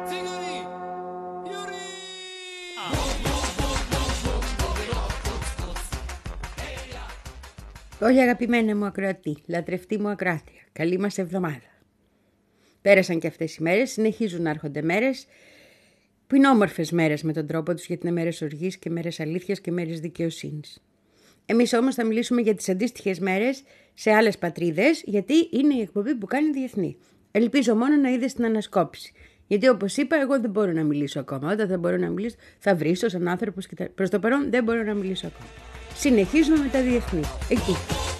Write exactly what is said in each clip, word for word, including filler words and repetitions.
Όλοι αγαπημένα μου ακροατή, λατρευτή μου ακράτεια, καλή μας εβδομάδα. Πέρασαν και αυτές οι μέρες, συνεχίζουν να έρχονται μέρες που είναι όμορφες μέρες με τον τρόπο τους, γιατί είναι μέρες οργής και μέρες αλήθειας και μέρες δικαιοσύνης. Εμείς όμως θα μιλήσουμε για τις αντίστοιχες μέρες σε άλλες πατρίδες, γιατί είναι η εκπομπή που κάνει διεθνή. Ελπίζω μόνο να είδες την ανασκόπηση. Γιατί όπως είπα, εγώ δεν μπορώ να μιλήσω ακόμα. Όταν δεν μπορώ να μιλήσω, θα βρίσω σαν άνθρωπος και τα... προς το παρόν δεν μπορώ να μιλήσω ακόμα. Συνεχίζουμε με τα διεθνή. Εκεί.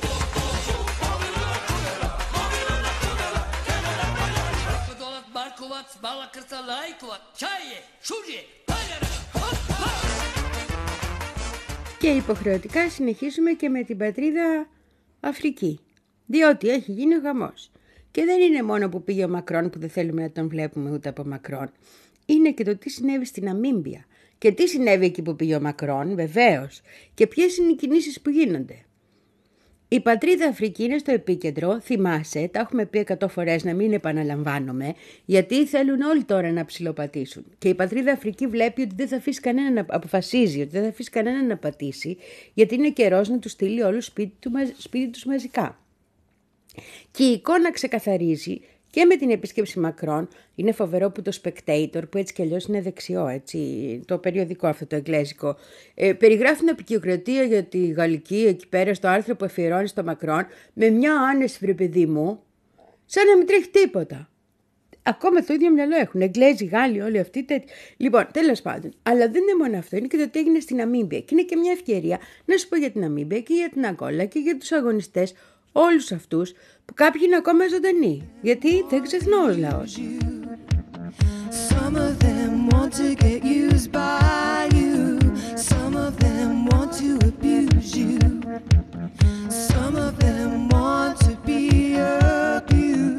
Και υποχρεωτικά συνεχίζουμε και με την πατρίδα Αφρική. Διότι έχει γίνει ο γαμός. Και δεν είναι μόνο που πήγε ο Μακρόν που δεν θέλουμε να τον βλέπουμε ούτε από Μακρόν. Είναι και το τι συνέβη στην Ναμίμπια. Και τι συνέβη εκεί που πήγε ο Μακρόν, βεβαίως. Και ποιες είναι οι κινήσεις που γίνονται. Η πατρίδα Αφρική είναι στο επίκεντρο, θυμάσαι, τα έχουμε πει εκατό φορές να μην επαναλαμβάνομαι, γιατί θέλουν όλοι τώρα να ψιλοπατήσουν. Και η πατρίδα Αφρική βλέπει ότι δεν θα αφήσει κανένα να αποφασίζει, ότι δεν θα αφήσει κανένα να πατήσει, γιατί είναι καιρός να του στείλει όλους σπίτι, του, σπίτι τους μαζικά. Και η εικόνα ξεκαθαρίζει. Και με την επίσκεψη Μακρόν, είναι φοβερό που το Spectator, που έτσι κι αλλιώς είναι δεξιό, έτσι, το περιοδικό αυτό το εγγλέζικο, ε, περιγράφει την απεικιοκρατία για τη Γαλλική εκεί πέρα στο άρθρο που αφιερώνει στο Μακρόν, με μια άνεση, βρε παιδί μου, σαν να μην τρέχει τίποτα. Ακόμα το ίδιο μυαλό έχουν. Εγγλέζοι, Γάλλοι, όλοι αυτοί τέτοιοι. Λοιπόν, τέλος πάντων. Αλλά δεν είναι μόνο αυτό. Είναι και το τι έγινε στην Ναμίμπια. Και είναι και μια ευκαιρία να σου πω για την Ναμίμπια και για την Αγκόλα και για τους αγωνιστές. Όλους αυτούς που κάποιοι είναι ακόμα ζωντανοί, γιατί δεν ξεχνώ ως λαός. Some of them want to get used by you. Some of them want to abuse you. Some of them want to be abused.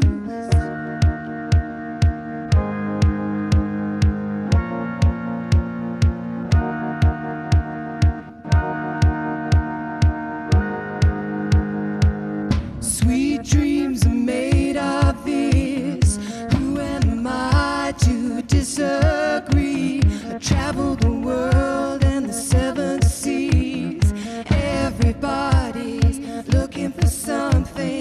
Dreams are made of this. Who am I to disagree? I travel the world and the seven seas. Everybody's looking for something.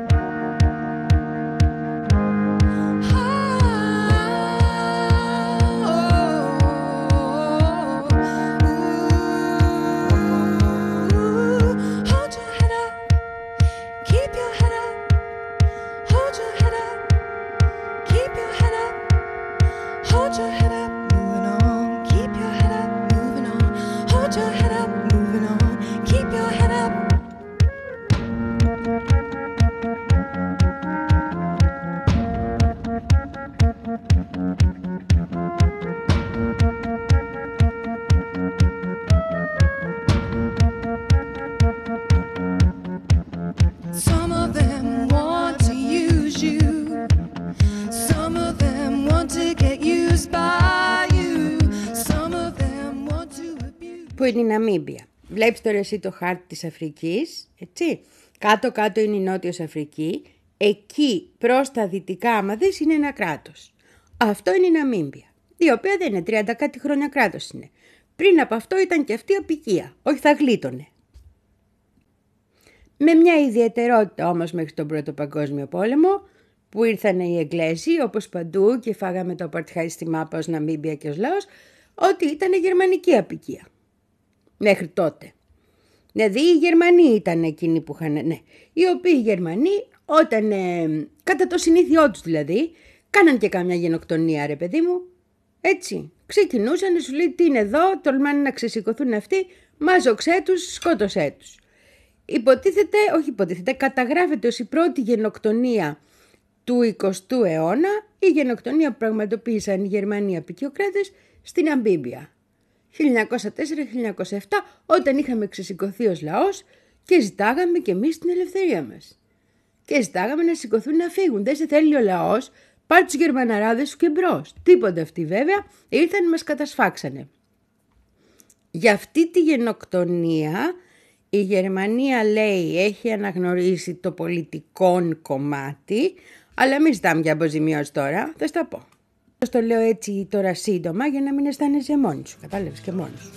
Που είναι η Ναμίμπια. Βλέπεις τώρα εσύ το χάρτη της Αφρικής, έτσι. Κάτω-κάτω είναι η Νότιος Αφρική. Εκεί προς τα δυτικά, άμα δεις, είναι ένα κράτος. Αυτό είναι η Ναμίμπια, η οποία δεν είναι τριάντα κάτι χρόνια κράτος είναι. Πριν από αυτό ήταν και αυτή απικία, όχι θα γλίτωνε. Με μια ιδιαιτερότητα όμως μέχρι τον Πρώτο Παγκόσμιο Πόλεμο, που ήρθαν οι Εγγλέζοι όπως παντού και φάγαμε το απαρτχάι στη μάπα ως Ναμίμπια και ως λαός, ότι ήταν γερμανική απικία. Μέχρι τότε. Δηλαδή οι Γερμανοί ήταν εκείνοι που είχαν, ναι, οι οποίοι οι Γερμανοί όταν, ε, κατά το συνήθειό τους δηλαδή, κάναν και κάμια γενοκτονία ρε παιδί μου, έτσι. Ξεκινούσαν, σου λέει τι είναι εδώ, τολμάνε να ξεσηκωθούν αυτοί, μάζοξέ τους, σκότωσέ τους. Υποτίθεται, όχι υποτίθεται, καταγράφεται ως η πρώτη γενοκτονία του εικοστού αιώνα, η γενοκτονία που πραγματοποίησαν οι Γερμανοί απικιοκράτες στην Ναμίμπια. χίλια εννιακόσια τέσσερα χίλια εννιακόσια επτά, όταν είχαμε ξεσηκωθεί ως λαός και ζητάγαμε κι εμείς την ελευθερία μας. Και ζητάγαμε να σηκωθούν να φύγουν. Δεν σε θέλει ο λαός, πάρ' τους Γερμαναράδες σου και μπρος. Τίποτα αυτοί βέβαια, ήρθαν μας κατασφάξανε. Για αυτή τη γενοκτονία η Γερμανία λέει έχει αναγνωρίσει το πολιτικό κομμάτι, αλλά μην ζητάμε για αποζημιώσεις τώρα, θα στα πω. Το λέω έτσι τώρα σύντομα για να μην αισθάνεσαι μόνη σου. Κατάλαβες, και μόνη σου.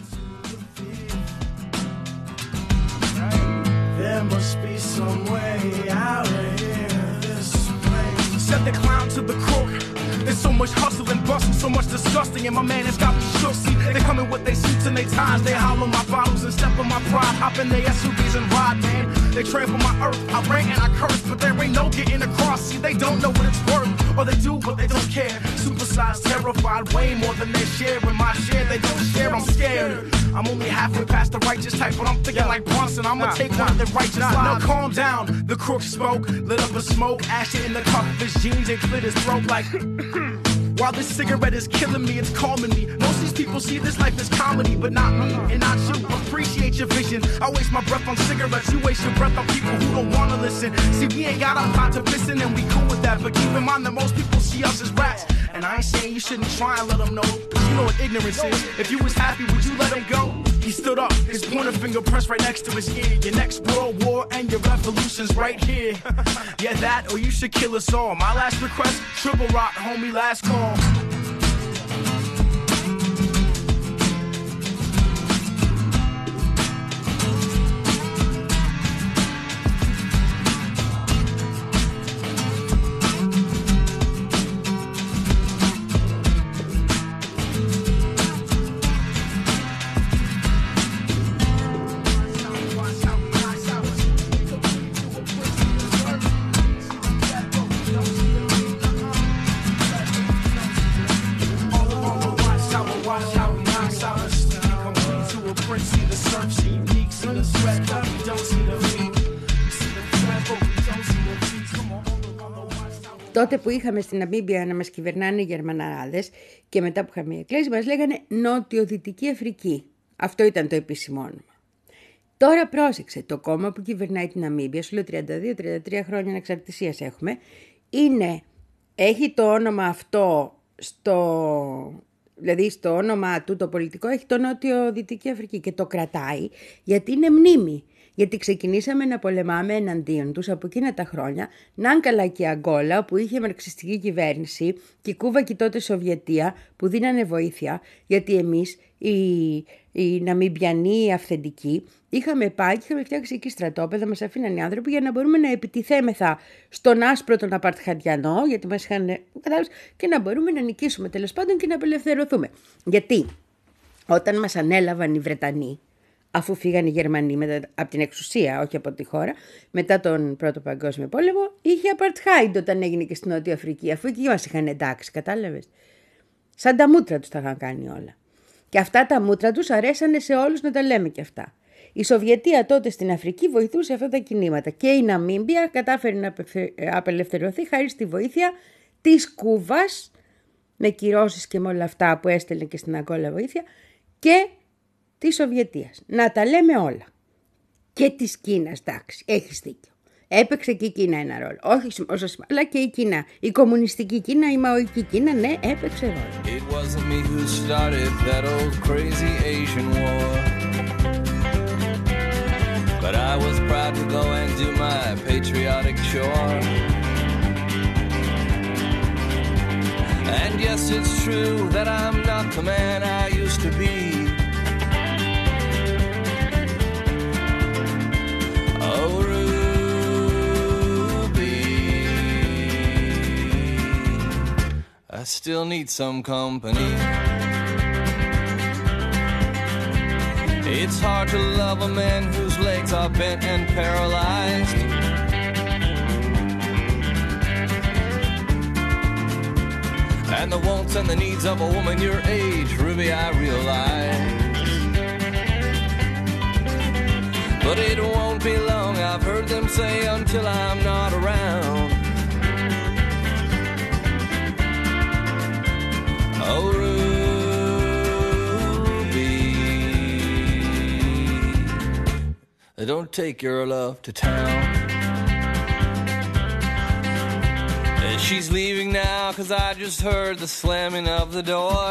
There must be some way out of here. This place. Set the clown to the crook. There's so much hustle and bustle, so much disgusting, and my man has got me shook. See, they come in with their suits and they ties, they hollow my bottles and step on my pride, hop in their S U Vs and ride, man. They trample my earth, I rant and I curse, but there ain't no getting across. See, they don't know what it's worth, or they do, but they don't care. Supersized, terrified, way more than they share. When my share, they don't share, I'm scared. I'm only halfway past the righteous type, but I'm thinking like Bronson, I'ma nah, take nah, one of the righteous nah, lives. Now calm down, the crook spoke, lit up a smoke, ash it in the cup of his jeans and cleared his throat like... While this cigarette is killing me, it's calming me. Most of these people see this life as comedy, but not me and not you. Appreciate your vision. I waste my breath on cigarettes. You waste your breath on people who don't wanna listen. See, we ain't got a lot to listen, and we cool with that. But keep in mind that most people see us as rats. And I ain't saying you shouldn't try and let them know, cause you know what ignorance is. If you was happy, would you let him go? He stood up, his pointer finger pressed right next to his ear. Your next world war and your revolution's right here. Yeah, that or you should kill us all. My last request, triple rock, homie, last call. Τότε που είχαμε στην Ναμίμπια να μας κυβερνάνε οι Γερμαναράδες και μετά που είχαμε εκλέξει μας λέγανε Νότιο-Δυτική Αφρική. Αυτό ήταν το επίσημο όνομα. Τώρα πρόσεξε, το κόμμα που κυβερνάει την Ναμίμπια, σου λέω τριάντα δύο τριάντα τρία χρόνια ανεξαρτησίας έχουμε, είναι, έχει το όνομα αυτό στο... Δηλαδή στο όνομα του το πολιτικό έχει το Νότιο-Δυτική Αφρική και το κρατάει γιατί είναι μνήμη. Γιατί ξεκινήσαμε να πολεμάμε εναντίον τους από εκείνα τα χρόνια, να καλά και η Αγκόλα που είχε μαρξιστική κυβέρνηση και η Κούβα και τότε Σοβιετία που δίνανε βοήθεια, γιατί εμείς οι, οι Ναμιμπιανοί, οι αυθεντικοί, είχαμε πάει και είχαμε φτιάξει εκεί στρατόπεδα, μας αφήνανε οι άνθρωποι για να μπορούμε να επιτιθέμεθα στον άσπρο τον απαρτχαντιανό, γιατί μας είχαν κατάλαβες, και να μπορούμε να νικήσουμε τέλος πάντων και να απελευθερωθούμε. Γιατί όταν μας ανέλαβαν οι Βρετανοί, αφού φύγαν οι Γερμανοί μετά, από την εξουσία, όχι από τη χώρα, μετά τον Πρώτο Παγκόσμιο Πόλεμο, είχε apartheid όταν έγινε και στην Νότια Αφρική, αφού εκεί μας είχαν εντάξει, κατάλαβες. Σαν τα μούτρα τους τα είχαν κάνει όλα. Και αυτά τα μούτρα τους αρέσανε σε όλους να τα λέμε και αυτά. Η Σοβιετία τότε στην Αφρική βοηθούσε αυτά τα κινήματα και η Ναμίμπια κατάφερε να απελευθερωθεί χάρη στη βοήθεια της Κούβας, με κυρώσεις και με όλα αυτά που έστελνε και στην Αγκόλα βοήθεια, και της Σοβιετίας. Να τα λέμε όλα. Και της Κίνας, εντάξει, έχεις δίκιο. Έπαιξε και η Κίνα ένα ρόλο. Όχι όσο σημαντικό, αλλά και η Κίνα. Η κομμουνιστική Κίνα, η μαοϊκή Κίνα, ναι, έπαιξε ρόλο. It wasn't me who started that old crazy Asian war. But I was proud to go and do my patriotic chore. And yes, it's true that I'm not the man I used to be. Oh, Ruby, I still need some company. It's hard to love a man whose legs are bent and paralyzed. And the wants and the needs of a woman your age, Ruby, I realize. But it won't be long, I've heard them say, until I'm not around. Oh, Ruby, don't take your love to town. She's leaving now, 'cause I just heard the slamming of the door.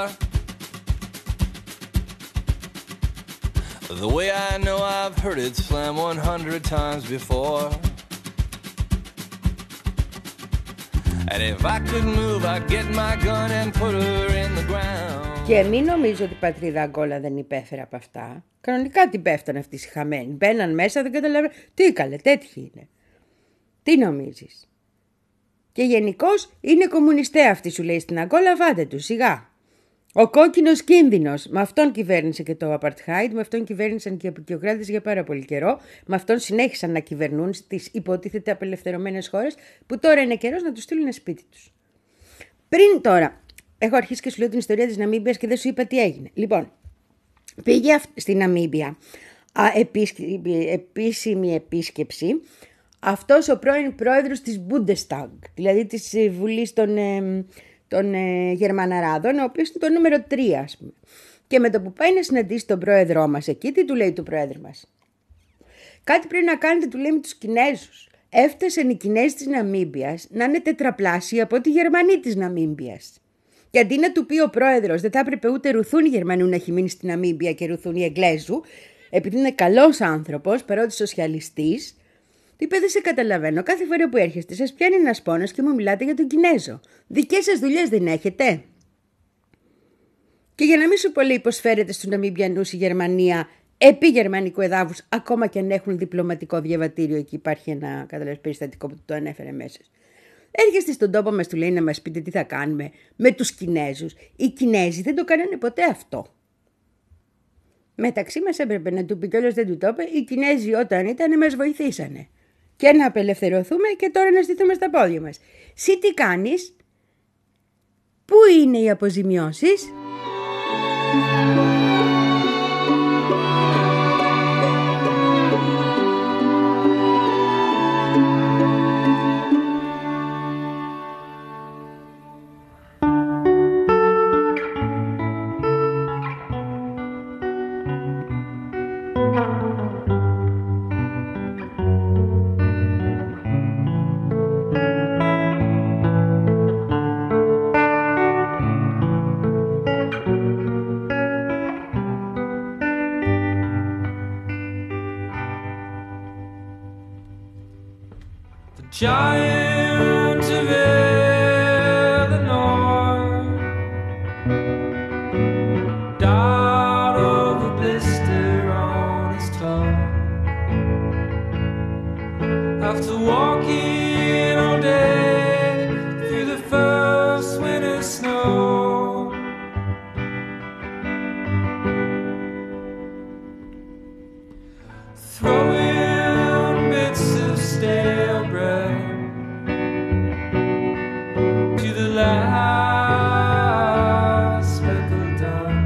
The way I know I've heard it slam one hundred times before. And if I could move, I'd get my gun and put her in the ground. Και μην νομίζω ότι η πατρίδα Αγκόλα δεν υπέφερε από αυτά. Κανονικά την πέφτανε αυτοί οι χαμένοι. Μπαίναν μέσα, δεν καταλαβαίνουν. Τι καλέ, τέτοιοι είναι. Τι νομίζεις? Και γενικώς είναι κομμουνιστέ αυτοί, σου λέει στην Αγκόλα, βάτε του σιγά. Ο κόκκινος κίνδυνος. Με αυτόν κυβέρνησε και το Apartheid, με αυτόν κυβέρνησαν και οι απεικιοκράτες για πάρα πολύ καιρό. Με αυτόν συνέχισαν να κυβερνούν στις υποτίθεται απελευθερωμένες χώρες, που τώρα είναι καιρός να τους στείλουν σπίτι τους. Πριν τώρα, έχω αρχίσει και σου λέω την ιστορία της Ναμίμπιας και δεν σου είπα τι έγινε. Λοιπόν, πήγε στη Ναμίμπια α, επίσημη επίσκεψη αυτός ο πρώην πρόεδρος της Bundestag, δηλαδή της Βουλής των, ε, των ε, Γερμαναράδων, ο οποίος είναι το νούμερο τρία, ας πούμε. Και με το που πάει να συναντήσει τον πρόεδρό μας εκεί, τι του λέει του πρόεδρου μας? Κάτι πρέπει να κάνετε, του λέει, με τους Κινέζους. Έφτασαν οι Κινέζοι της Ναμίμπιας να είναι τετραπλάσιοι από τη Γερμανοί της Ναμίμπιας. Και αντί να του πει ο πρόεδρος, δεν θα έπρεπε ούτε Ρουθούν Γερμανού να έχει μείνει στη Ναμίμπια και Ρουθούν Εγγλέζου, επειδή είναι καλός άνθρωπος, παρότι σοσιαλιστής, του είπε: δεν σε καταλαβαίνω. Κάθε φορά που έρχεστε, σας πιάνει ένας πόνος και μου μιλάτε για τον Κινέζο. Δικές σας δουλειές δεν έχετε? Και για να μην σου πω, λέει, πως φέρεται στους Ναμιμπιανούς η Γερμανία επί γερμανικού εδάφους, ακόμα και αν έχουν διπλωματικό διαβατήριο, εκεί υπάρχει ένα καταλαβαίνεις περιστατικό που το ανέφερε μέσα. Έρχεστε στον τόπο μας, του λέει, να μας πείτε τι θα κάνουμε με τους Κινέζους. Οι Κινέζοι δεν το κάνανε ποτέ αυτό. Μεταξύ μας έπρεπε να του πει, κιόλας δεν του το είπε, οι Κινέζοι όταν ήταν μας βοηθήσανε. Και να απελευθερωθούμε και τώρα να στηθούμε στα πόδια μας. Συ τι κάνεις? Πού είναι οι αποζημιώσεις? Giant of Illinois died of a blister on his tongue after walking all day through the first winter snow. Throwing bits of stale bread to the last speckled dove.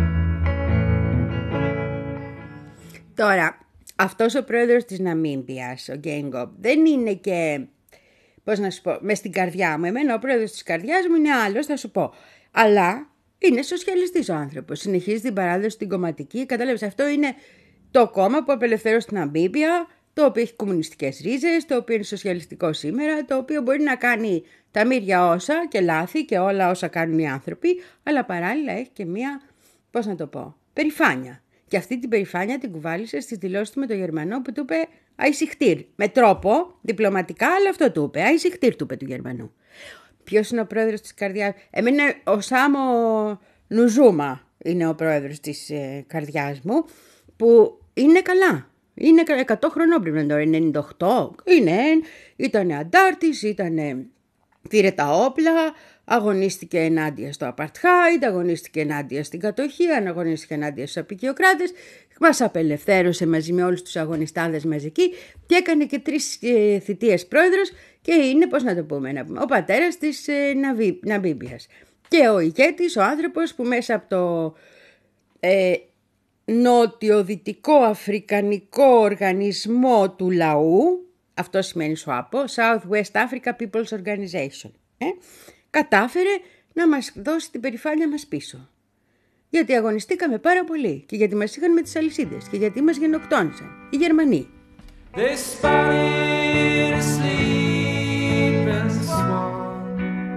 Τώρα, αυτός ο πρόεδρος της Ναμίμπιας, ο Γκέιγκοπ, δεν είναι και, πώς να σου πω, μες στην καρδιά μου. Εμένα ο πρόεδρος της καρδιάς μου είναι άλλος, θα σου πω. Αλλά είναι σοσιαλιστής ο άνθρωπος. Συνεχίζει την παράδοση την κομματική. Κατάλαβες, αυτό είναι το κόμμα που απελευθέρωσε την Ναμίμπια, το οποίο έχει κομμουνιστικές ρίζες, το οποίο είναι σοσιαλιστικό σήμερα, το οποίο μπορεί να κάνει τα μύρια όσα και λάθη και όλα όσα κάνουν οι άνθρωποι, αλλά παράλληλα έχει και μία, πώς να το πω, περηφάνεια. Και αυτή την περηφάνεια την κουβάλισε στις δηλώσεις του με τον Γερμανό που του είπε «Αϊσιχτήρ». Με τρόπο διπλωματικά, αλλά αυτό του είπε. «Αϊσιχτήρ» του είπε του Γερμανού. Ποιος είναι ο πρόεδρος της καρδιάς? Εμένα ο Σάμο Νουζούμα είναι ο πρόεδρος της ε, καρδιάς μου, που είναι καλά. Είναι εκατό χρονών πριν τώρα, είναι ενενήντα οκτώ. Είναι, ήταν αντάρτης, ήταν, πήρε τα όπλα, αγωνίστηκε ενάντια στο Apartheid, αγωνίστηκε ενάντια στην κατοχή, αγωνίστηκε ενάντια στους απεικιοκράτες, μας απελευθέρωσε μαζί με όλους τους αγωνιστάδες μαζικοί και έκανε και τρεις ε, θητείες πρόεδρος και είναι, πώς να το πούμε, να πούμε ο πατέρας της ε, Ναμίμπιας. Και ο ηγέτης, ο άνθρωπος που μέσα από το ε, νότιο-δυτικό αφρικανικό οργανισμό του λαού, αυτό σημαίνει ΣΟΑΠΟ, South West Africa People's Organization, ε, κατάφερε να μας δώσει την περηφάνεια μας πίσω. Γιατί αγωνιστήκαμε πάρα πολύ και γιατί μας είχαν με τις αλυσίδες και γιατί μας γενοκτόνησαν οι Γερμανοί. They spotted a sleeping swan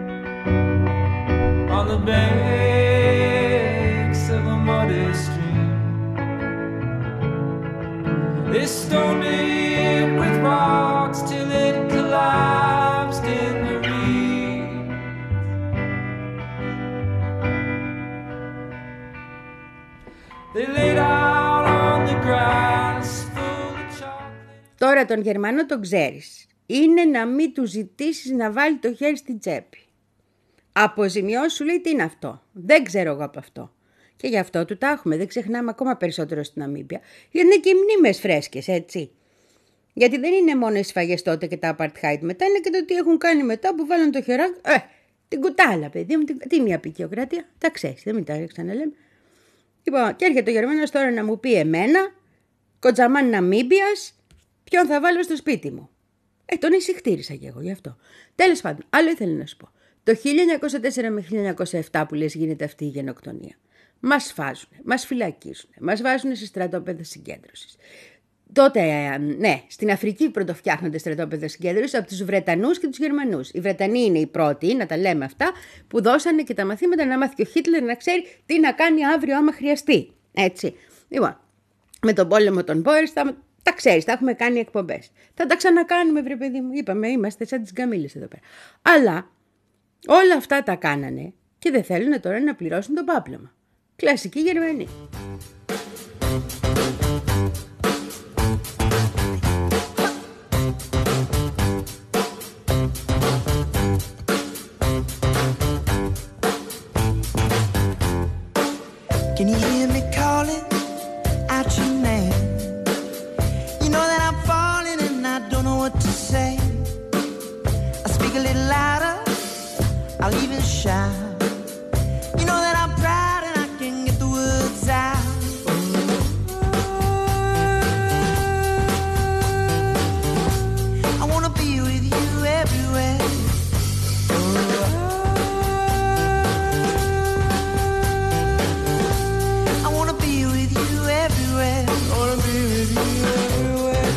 on the banks of a muddy stream. They stoned it with rocks till it collapsed in the reed. They laid out on the grass full of chocolate. Τώρα τον Γερμανό τον ξέρεις. Είναι να μην του ζητήσεις να βάλει το χέρι στην τσέπη. Αποζημιώσεις σου λέει τι είναι αυτό. Δεν ξέρω εγώ από αυτό. Και γι' αυτό του τα έχουμε. Δεν ξεχνάμε ακόμα περισσότερο στην Ναμίμπια. Γιατί είναι και οι μνήμες φρέσκες, έτσι. Γιατί δεν είναι μόνο οι σφαγές τότε και τα apartheid μετά, είναι και το τι έχουν κάνει μετά που βάλουν το χεράκι. Ε, την κουτάλα, παιδί μου. Τι είναι η απεικιοκρατία. Τα ξέρεις, δεν μην τα ξαναλέμε. Λοιπόν, και έρχεται ο Γερμανός τώρα να μου πει εμένα, κοτζαμάν Ναμίμπιας, ποιον θα βάλω στο σπίτι μου. Ε, τον εισηχτήρισα κι εγώ γι' αυτό. Τέλος πάντων, άλλο ήθελα να σου πω. Το χίλια εννιακόσια τέσσερα με χίλια εννιακόσια επτά που λες γίνεται αυτή η γενοκτονία. Μας φάζουν, μας φυλακίζουν, μας βάζουν σε στρατόπεδα συγκέντρωσης. Τότε, ναι, στην Αφρική πρωτοφτιάχνονται στρατόπεδα συγκέντρωσης από τους Βρετανούς και τους Γερμανούς. Οι Βρετανοί είναι οι πρώτοι, να τα λέμε αυτά, που δώσανε και τα μαθήματα να μάθει και ο Χίτλερ να ξέρει τι να κάνει αύριο άμα χρειαστεί. Έτσι. Λοιπόν, με τον πόλεμο των Μπόερς τα, τα ξέρεις, τα έχουμε κάνει εκπομπές. Θα τα ξανακάνουμε, βρε παιδί μου. Είπαμε, είμαστε σαν τις γκαμίλες εδώ πέρα. Αλλά όλα αυτά τα κάνανε και δεν θέλουν τώρα να πληρώσουν το πάπλωμα. Κλασική Γερμανή. Can you hear me calling out your name? You know that I'm falling and I don't know what to say. I speak a little louder, I'll even shout. You know that I'm proud and I can get the words out. I wanna be with you everywhere. I wanna be with you everywhere. I wanna be with you everywhere.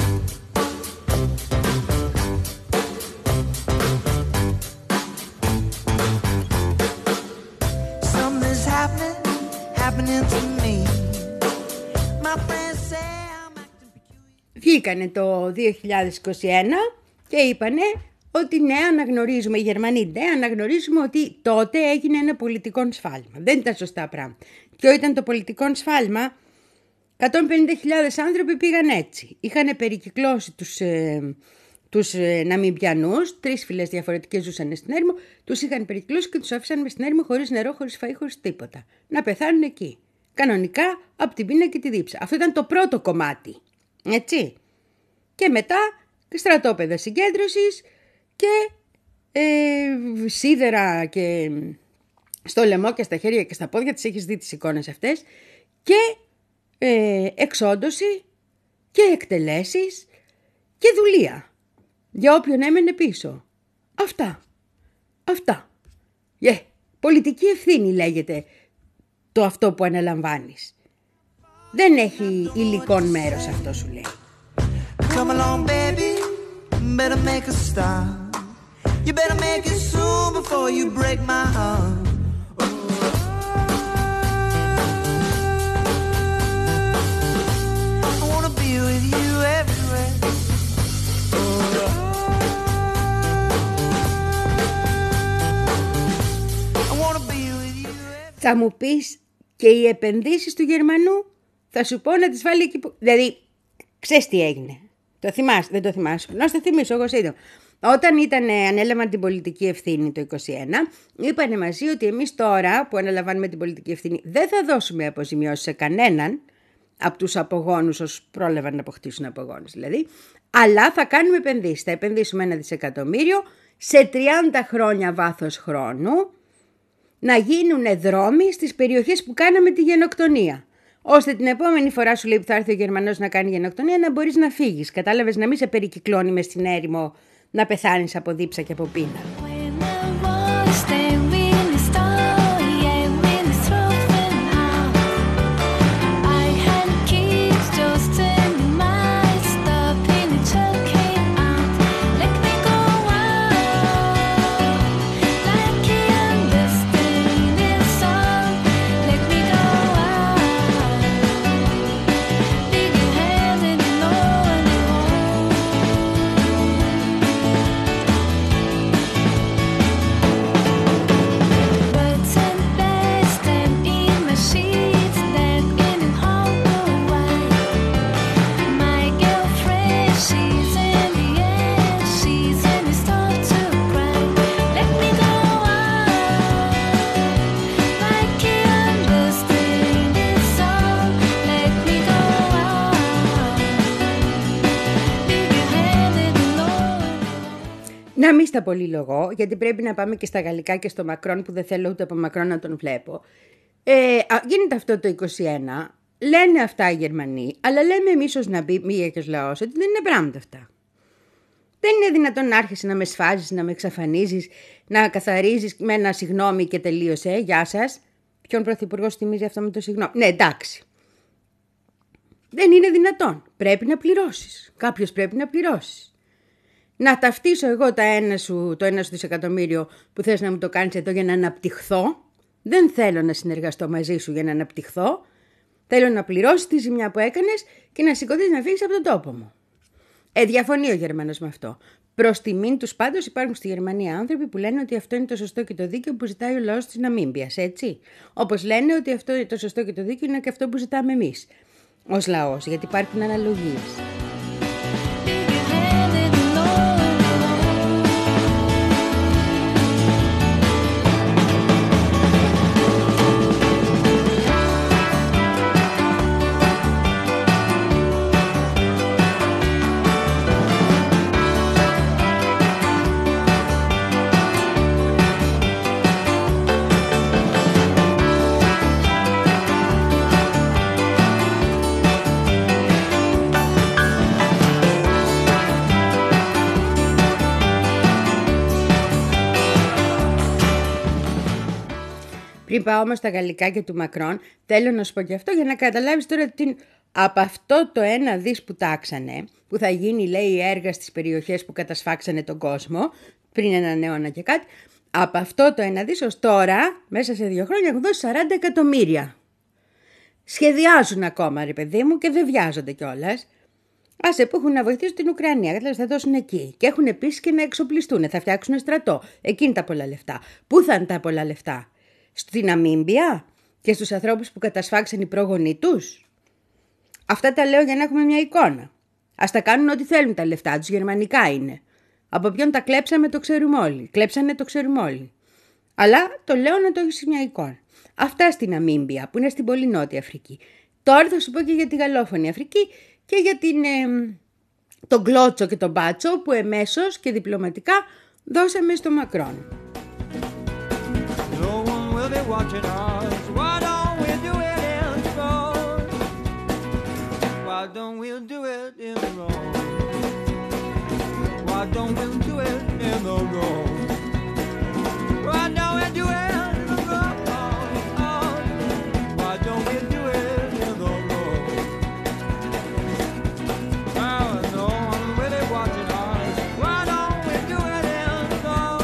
Something's happening, happening to me. My friends say I'm acting peculiar. Βγήκανε το δύο χιλιάδες είκοσι ένα και είπανε ότι ναι, αναγνωρίζουμε, οι Γερμανοί ναι, αναγνωρίζουμε ότι τότε έγινε ένα πολιτικό σφάλμα. Δεν ήταν σωστά πράγματα. Ποιο ήταν το πολιτικό σφάλμα? εκατόν πενήντα χιλιάδες άνθρωποι πήγαν έτσι. Είχαν περικυκλώσει τους, ε, τους ε, Ναμιμπιανούς, τρεις φυλές διαφορετικές ζούσαν στην έρημο, τους είχαν περικυκλώσει και τους άφησαν μες στην έρημο χωρίς νερό, χωρίς φαΐ, χωρίς τίποτα. Να πεθάνουν εκεί. Κανονικά από την πείνα και τη δίψα. Αυτό ήταν το πρώτο κομμάτι. Έτσι. Και μετά στρατόπεδα συγκέντρωσης και ε, σίδερα και στο λαιμό και στα χέρια και στα πόδια, τις έχεις δει τις εικόνες αυτές, και ε, εξόντωση και εκτελέσεις και δουλεία για όποιον έμενε πίσω. Αυτά. Αυτά. Yeah. Πολιτική ευθύνη λέγεται το αυτό που αναλαμβάνεις. Δεν έχει υλικό μέρος αυτό, σου λέει. Come along, baby, better make a start. You better make it soon before you break my heart. I wanna be with you everywhere. I wanna be with you everywhere. Θα μου πεις, και οι επενδύσεις του Γερμανού θα σου πω να τις βάλει εκεί που... Δηλαδή, ξέρεις τι έγινε? Το θυμάσαι, δεν το θυμάσαι? Να στο θυμίσω εγώ σύντομα. Όταν ήταν, ανέλαβαν την πολιτική ευθύνη το είκοσι ένα, είπανε μαζί ότι εμείς τώρα που αναλαμβάνουμε την πολιτική ευθύνη δεν θα δώσουμε αποζημιώσεις σε κανέναν από τους απογόνους όσους πρόλαβαν να αποκτήσουν απογόνους δηλαδή, αλλά θα κάνουμε επενδύσεις. Θα επενδύσουμε ένα δισεκατομμύριο σε τριάντα χρόνια βάθος χρόνου να γίνουν δρόμοι στις περιοχές που κάναμε τη γενοκτονία. Ώστε την επόμενη φορά, σου λέει, που θα έρθει ο Γερμανός να κάνει γενοκτονία, να μπορείς να φύγεις. Κατάλαβες, να μην σε περικυκλώνει μες στην έρημο να πεθάνεις από δίψα και από πείνα. μη στα πολυλογώ, γιατί πρέπει να πάμε και στα γαλλικά και στο Μακρόν που δεν θέλω ούτε από Μακρόν να τον βλέπω. Ε, γίνεται αυτό το είκοσι ένα, λένε αυτά οι Γερμανοί, αλλά λέμε εμείς ως ναμπίμιακος λαός ότι δεν είναι πράγματα αυτά. Δεν είναι δυνατόν να άρχισεις να με σφάζεις, να με εξαφανίζεις, να καθαρίζεις με ένα συγγνώμη και τελείωσε. Ε, γεια σας. Ποιον πρωθυπουργός θυμίζει αυτό με το συγγνώμη? Ναι, εντάξει. Δεν είναι δυνατόν. Πρέπει να πληρώσεις. Κάποιος πρέπει να πληρώσει. Να ταυτίσω εγώ τα ένα σου, το ένα σου δισεκατομμύριο που θες να μου το κάνεις εδώ για να αναπτυχθώ. Δεν θέλω να συνεργαστώ μαζί σου για να αναπτυχθώ. Θέλω να πληρώσεις τη ζημιά που έκανες και να σηκωθείς να φύγεις από τον τόπο μου. Ε, διαφωνεί ο Γερμανός με αυτό. Προς τιμήν τους πάντως υπάρχουν στη Γερμανία άνθρωποι που λένε ότι αυτό είναι το σωστό και το δίκαιο που ζητάει ο λαός της Ναμίμπιας, έτσι. Όπως λένε ότι αυτό είναι το σωστό και το δίκαιο είναι και αυτό που ζητάμε εμείς ως λαός, γιατί υπάρχουν αναλογίες. Πριν πάω όμως στα γαλλικά και του Μακρόν, θέλω να σου πω και αυτό για να καταλάβεις τώρα την... από αυτό το ένα δις που τάξανε, που θα γίνει λέει έργα στις περιοχές που κατασφάξανε τον κόσμο, πριν έναν αιώνα και κάτι, από αυτό το ένα δις ως τώρα, μέσα σε δύο χρόνια έχουν δώσει σαράντα εκατομμύρια. Σχεδιάζουν ακόμα ρε παιδί μου και δεν βιάζονται κιόλας. Άσε που έχουν να βοηθήσουν την Ουκρανία, κατάλαβες, θα δώσουν εκεί. Και έχουν επίσης και να εξοπλιστούν, θα φτιάξουν στρατό. Εκεί είναι τα πολλά λεφτά. Πού θα είναι τα πολλά λεφτά? Στην Ναμίμπια και στους ανθρώπους που κατασφάξαν οι πρόγονοί τους? Αυτά τα λέω για να έχουμε μια εικόνα. Ας τα κάνουν ό,τι θέλουν τα λεφτά τους, γερμανικά είναι. Από ποιον τα κλέψαμε το ξέρουμε όλοι. Κλέψανε το ξέρουμε όλοι. Αλλά το λέω να το έχεις μια εικόνα. Αυτά στην Ναμίμπια που είναι στην πολύ νότια Αφρική. Τώρα θα σου πω και για τη γαλλόφωνη Αφρική και για την, ε, τον Κλότσο και τον Μπάτσο που εμέσως και διπλωματικά δώσαμε στο Μακρόν. Watching us, why don't we do it in the road? Why don't we do it in the road? Why don't we do it in the road? Why don't we do it in the road? Why don't we do it in the road? Now no one really watching us. Why don't we do it in the road?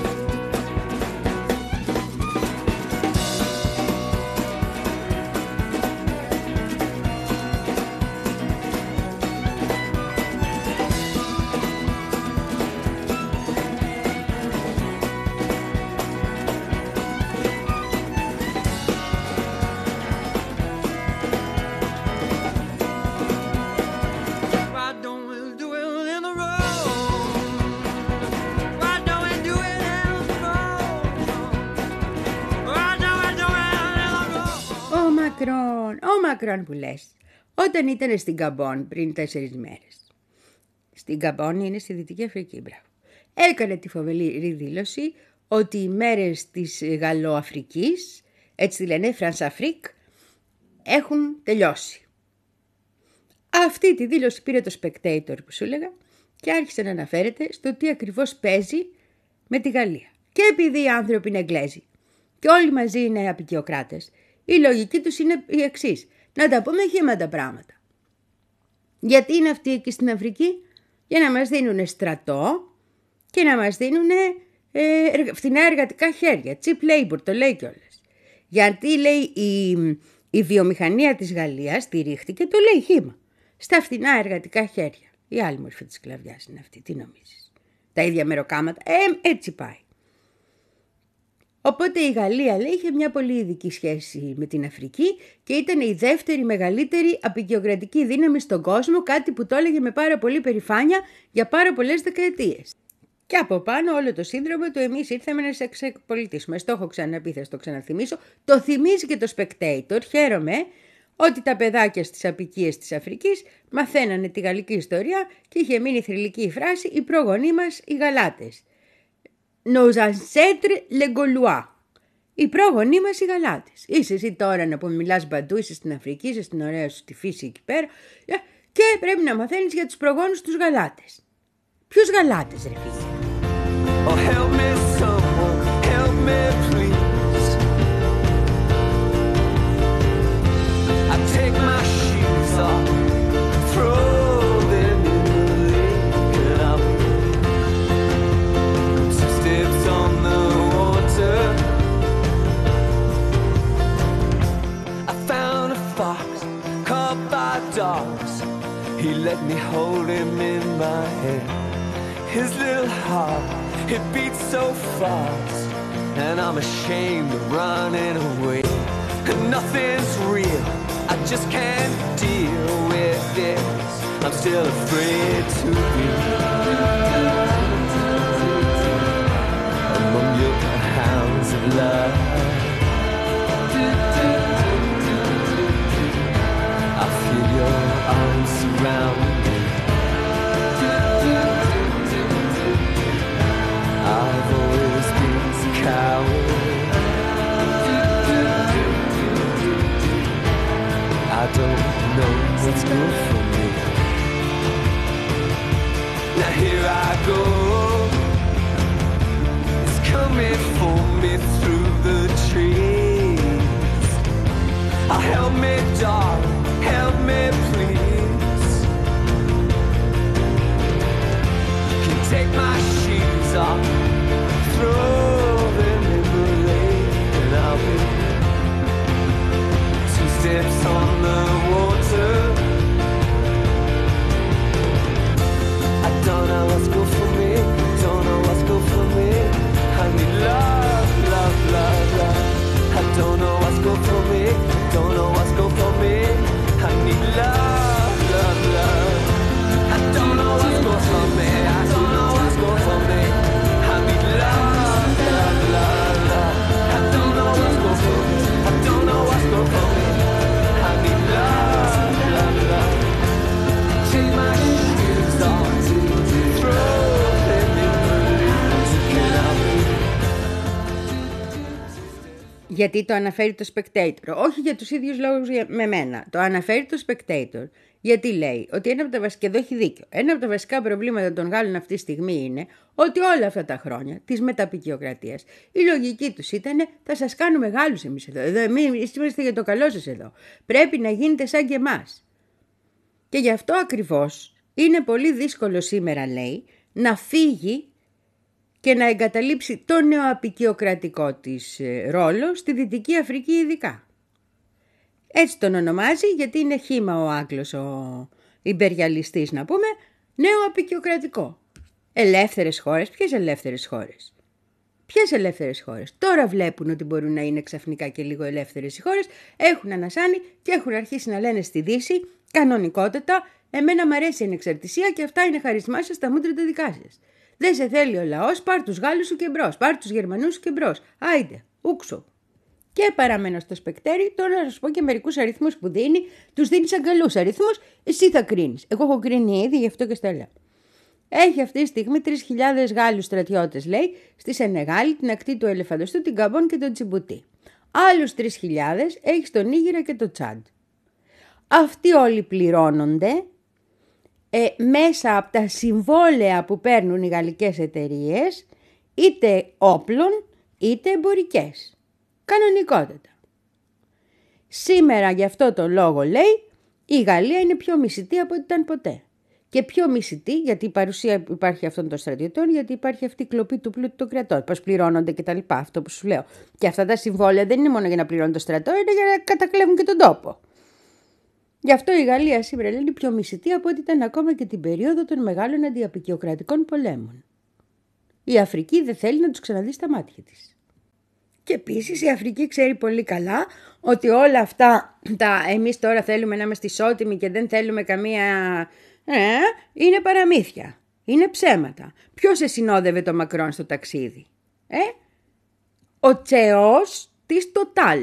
Ο Μακρόν που λες, όταν ήταν στην Γκαμπόν πριν τέσσερις μέρες. Στην Γκαμπόν είναι στη Δυτική Αφρική, μπράβο. Έκανε τη φοβερή δήλωση ότι οι μέρες της Γαλλοαφρικής, έτσι τη λένε, Φρανσαφρίκ, έχουν τελειώσει. Αυτή τη δήλωση πήρε το Spectator που σου έλεγα και άρχισε να αναφέρεται στο τι ακριβώς παίζει με τη Γαλλία. Και επειδή οι άνθρωποι είναι Εγγλέζοι και όλοι μαζί είναι απικιοκράτες, η λογική τους είναι η εξής. Να τα πούμε χύμα τα πράγματα. Γιατί είναι αυτοί εκεί στην Αφρική? Για να μας δίνουν στρατό και να μας δίνουν ε, φθηνά εργατικά χέρια. Cheap labor, το λέει κιόλας. Γιατί λέει η, η βιομηχανία της Γαλλίας στηρίχτηκε, το λέει χύμα, στα φθηνά εργατικά χέρια. Η άλλη μορφή της σκλαβιάς είναι αυτή, τι νομίζεις? Τα ίδια μεροκάματα, ε, έτσι πάει. Οπότε η Γαλλία λέει είχε μια πολύ ειδική σχέση με την Αφρική και ήταν η δεύτερη μεγαλύτερη απικιοκρατική δύναμη στον κόσμο, κάτι που το έλεγε με πάρα πολύ περηφάνεια για πάρα πολλές δεκαετίες. Και από πάνω όλο το σύνδρομο του εμείς ήρθαμε να σε εξεπολιτήσουμε. Στο έχω ξαναπεί, θα το ξαναθυμίσω. Το θυμίζει και το Spectator. Χαίρομαι ότι τα παιδάκια στις απικίες της Αφρικής μαθαίνανε τη γαλλική ιστορία και είχε μείνει θρυλική η φράση «Οι πρόγονοί μας οι Γαλάτες». Nos ancêtres les Gaulois. Οι πρόγονοί μας οι Γαλάτες. Είσαι εσύ τώρα να που μιλάς παντού, είσαι στην Αφρική, είσαι στην ωραία σου τη φύση εκεί πέρα και πρέπει να μαθαίνεις για τους προγόνους τους Γαλάτες. Ποιους Γαλάτες, ρε φίλε? Oh, help me someone, help me please. I take my shoes off, throw them in the lake, and I'll be two steps on the water. I found a fox caught by dogs. He let me hold him in my hand. His little heart, it beats so fast, and I'm ashamed of running away. And nothing's real, I just can't deal with this. I'm still afraid to be among your hounds of love. I feel your arms surround me. I've always been a coward. I don't know what's good for me. Now here I go. It's coming for me through the trees. Oh, help me, darling, help me, please. Can you take my shoes off, throw them in the lake, and I'll be two steps on the water. I don't know what's good for me, don't know what's good for me. I need love, love, love, love. I don't know what's good for me, don't know what's good for me. I need love, love, love. I don't know what's good for me, I don't know what's good for me. I need love, love, love, love. I don't know what's good for me, I don't know what's good for me. I need love, love, love. Take my shoes off, throw them in the lake, and I'll be. Γιατί το αναφέρει το Spectator, όχι για τους ίδιους λόγους με μένα. Το αναφέρει το Spectator γιατί λέει ότι ένα από τα βασικά, εδώ έχει δίκιο, ένα από τα βασικά προβλήματα των Γάλλων αυτή τη στιγμή είναι ότι όλα αυτά τα χρόνια της μεταπικιοκρατίας η λογική τους ήταν θα σας κάνουμε Γάλλους εμείς εδώ, εδώ εμείς είμαστε για το καλό σας εδώ, πρέπει να γίνετε σαν και εμάς. Και γι' αυτό ακριβώς είναι πολύ δύσκολο σήμερα, λέει, να φύγει και να εγκαταλείψει το νεοαπικιοκρατικό της ρόλο στη Δυτική Αφρική ειδικά. Έτσι τον ονομάζει γιατί είναι χύμα ο Άγγλος ο ιμπεριαλιστής να πούμε, νεοαπικιοκρατικό. Ελεύθερες χώρες, ποιες ελεύθερες χώρες. Ποιες ελεύθερες χώρες. Τώρα βλέπουν ότι μπορούν να είναι ξαφνικά και λίγο ελεύθερες οι χώρες, έχουν ανασάνει και έχουν αρχίσει να λένε στη Δύση κανονικότατα, εμένα μ' αρέσει η ανεξαρτησία και αυτά είναι χαρισμά σας, τα μούτρα τα δικά σας. Δεν σε θέλει ο λαός, πάρ' τους Γάλλους σου και μπρος, πάρ' τους Γερμανούς σου και μπρος. Άιντε, ούξο. Και παραμένω στο Σπεκτέρι, τώρα να σας πω και μερικούς αριθμούς που δίνει, τους δίνει σαν καλούς αριθμούς, εσύ θα κρίνεις. Εγώ έχω κρίνει ήδη, γι' αυτό και στα λέω. Έχει αυτή τη στιγμή τρεις χιλιάδες Γάλλους στρατιώτες, λέει, στη Σενεγάλη, την ακτή του Ελεφαντοστού, την Καμπόν και τον Τσιμπουτί. Άλλους τρεις χιλιάδες έχει στο Νίγηρα και το Τσάντ. Αυτοί όλοι πληρώνονται ε, μέσα από τα συμβόλαια που παίρνουν οι γαλλικές εταιρείες, είτε όπλων είτε εμπορικές. Κανονικότατα. Σήμερα γι' αυτό το λόγο, λέει, η Γαλλία είναι πιο μισητή από ό,τι ήταν ποτέ. Και πιο μισητή, γιατί η παρουσία υπάρχει αυτών των στρατιωτών, γιατί υπάρχει αυτή η κλοπή του πλούτου των κρατών. Πώς πληρώνονται κτλ. Αυτό που σου λέω. Και αυτά τα συμβόλαια δεν είναι μόνο για να πληρώνουν το στρατό, είναι για να κατακλέβουν και τον τόπο. Γι' αυτό η Γαλλία σήμερα είναι πιο μισητή από ό,τι ήταν ακόμα και την περίοδο των μεγάλων αντιαπικιοκρατικών πολέμων. Η Αφρική δεν θέλει να τους ξαναδεί στα μάτια της. Και επίσης η Αφρική ξέρει πολύ καλά ότι όλα αυτά τα εμείς τώρα θέλουμε να είμαστε ισότιμοι και δεν θέλουμε καμία... Ε, είναι παραμύθια, είναι ψέματα. Ποιος σε συνόδευε το Μακρόν στο ταξίδι? Ε? Ο Τσεός της Τοτάλ.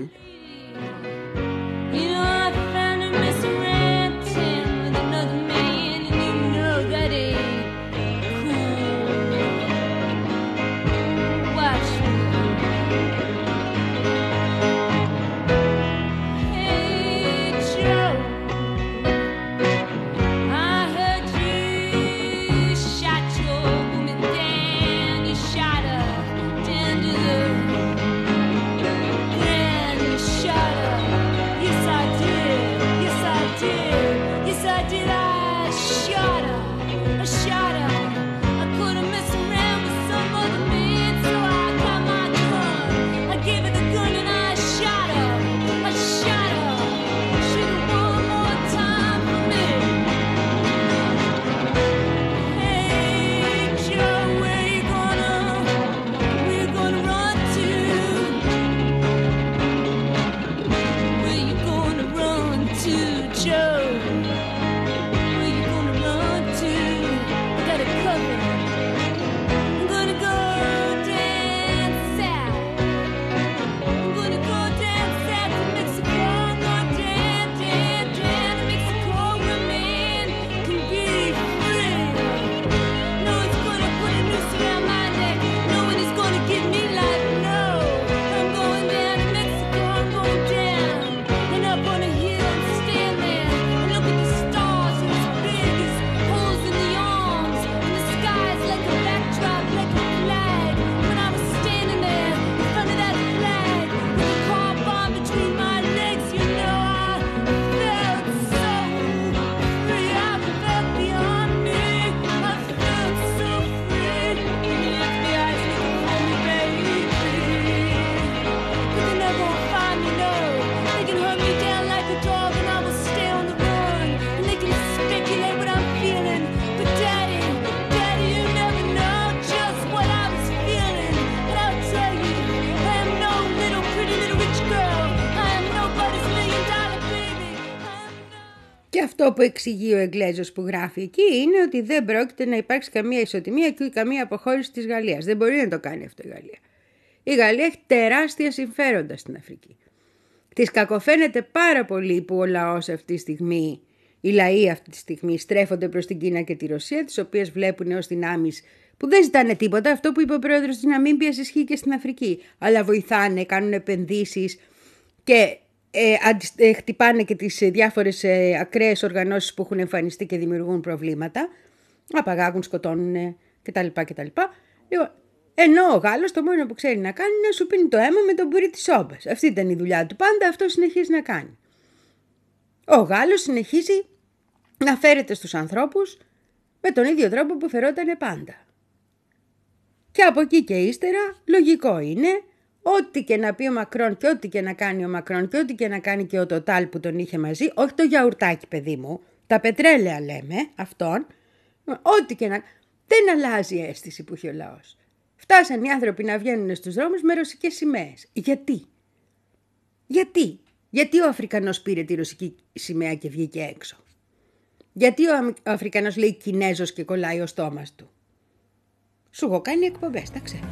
Αυτό που εξηγεί ο Εγγλέζος που γράφει εκεί είναι ότι δεν πρόκειται να υπάρξει καμία ισοτιμία και καμία αποχώρηση της Γαλλίας. Δεν μπορεί να το κάνει αυτό η Γαλλία. Η Γαλλία έχει τεράστια συμφέροντα στην Αφρική. Της κακοφαίνεται πάρα πολύ που ο λαός αυτή τη στιγμή, οι λαοί αυτή τη στιγμή στρέφονται προς την Κίνα και τη Ρωσία, τις οποίες βλέπουν ως δυνάμεις που δεν ζητάνε τίποτα. Αυτό που είπε ο πρόεδρος της Ναμίμπιας ισχύει και στην Αφρική. Αλλά βοηθάνε, κάνουν επενδύσεις και ε, ε, χτυπάνε και τις ε, διάφορες ε, ακραίες οργανώσεις που έχουν εμφανιστεί και δημιουργούν προβλήματα. Απαγάγουν, σκοτώνουν ε, κτλ. κτλ. Λοιπόν, ενώ ο Γάλλος το μόνο που ξέρει να κάνει είναι να σου πίνει το αίμα με τον μπουρί της σόμπας. Αυτή ήταν η δουλειά του πάντα, αυτό συνεχίζει να κάνει. Ο Γάλλος συνεχίζει να φέρεται στους ανθρώπους με τον ίδιο τρόπο που φερότανε πάντα. Και από εκεί και ύστερα λογικό είναι ό,τι και να πει ο Μακρόν και ό,τι και να κάνει ο Μακρόν και ό,τι και να κάνει και ο Τοτάλ που τον είχε μαζί, όχι το γιαουρτάκι παιδί μου, τα πετρέλαια λέμε αυτόν, ό,τι και να... δεν αλλάζει η αίσθηση που έχει ο λαός. Φτάσαν οι άνθρωποι να βγαίνουν στους δρόμους με ρωσικές σημαίες. Γιατί? Γιατί? Γιατί ο Αφρικανός πήρε τη ρωσική σημαία και βγήκε έξω? Γιατί ο Αφρικανός λέει Κινέζος και κολλάει ο στόμας του? Σου έχω κάνει εκπομπές, τα ξέρω.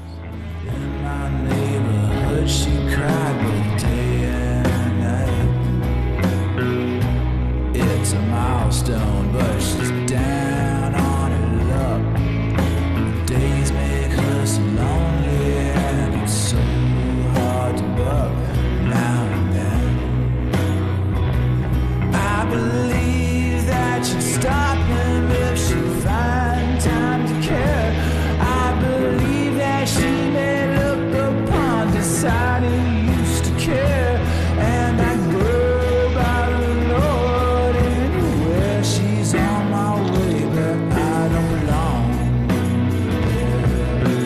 Stop him if she find time to care. I believe that she may look upon deciding used to care. And I go by the Lord anywhere. She's on my way, but I don't belong there.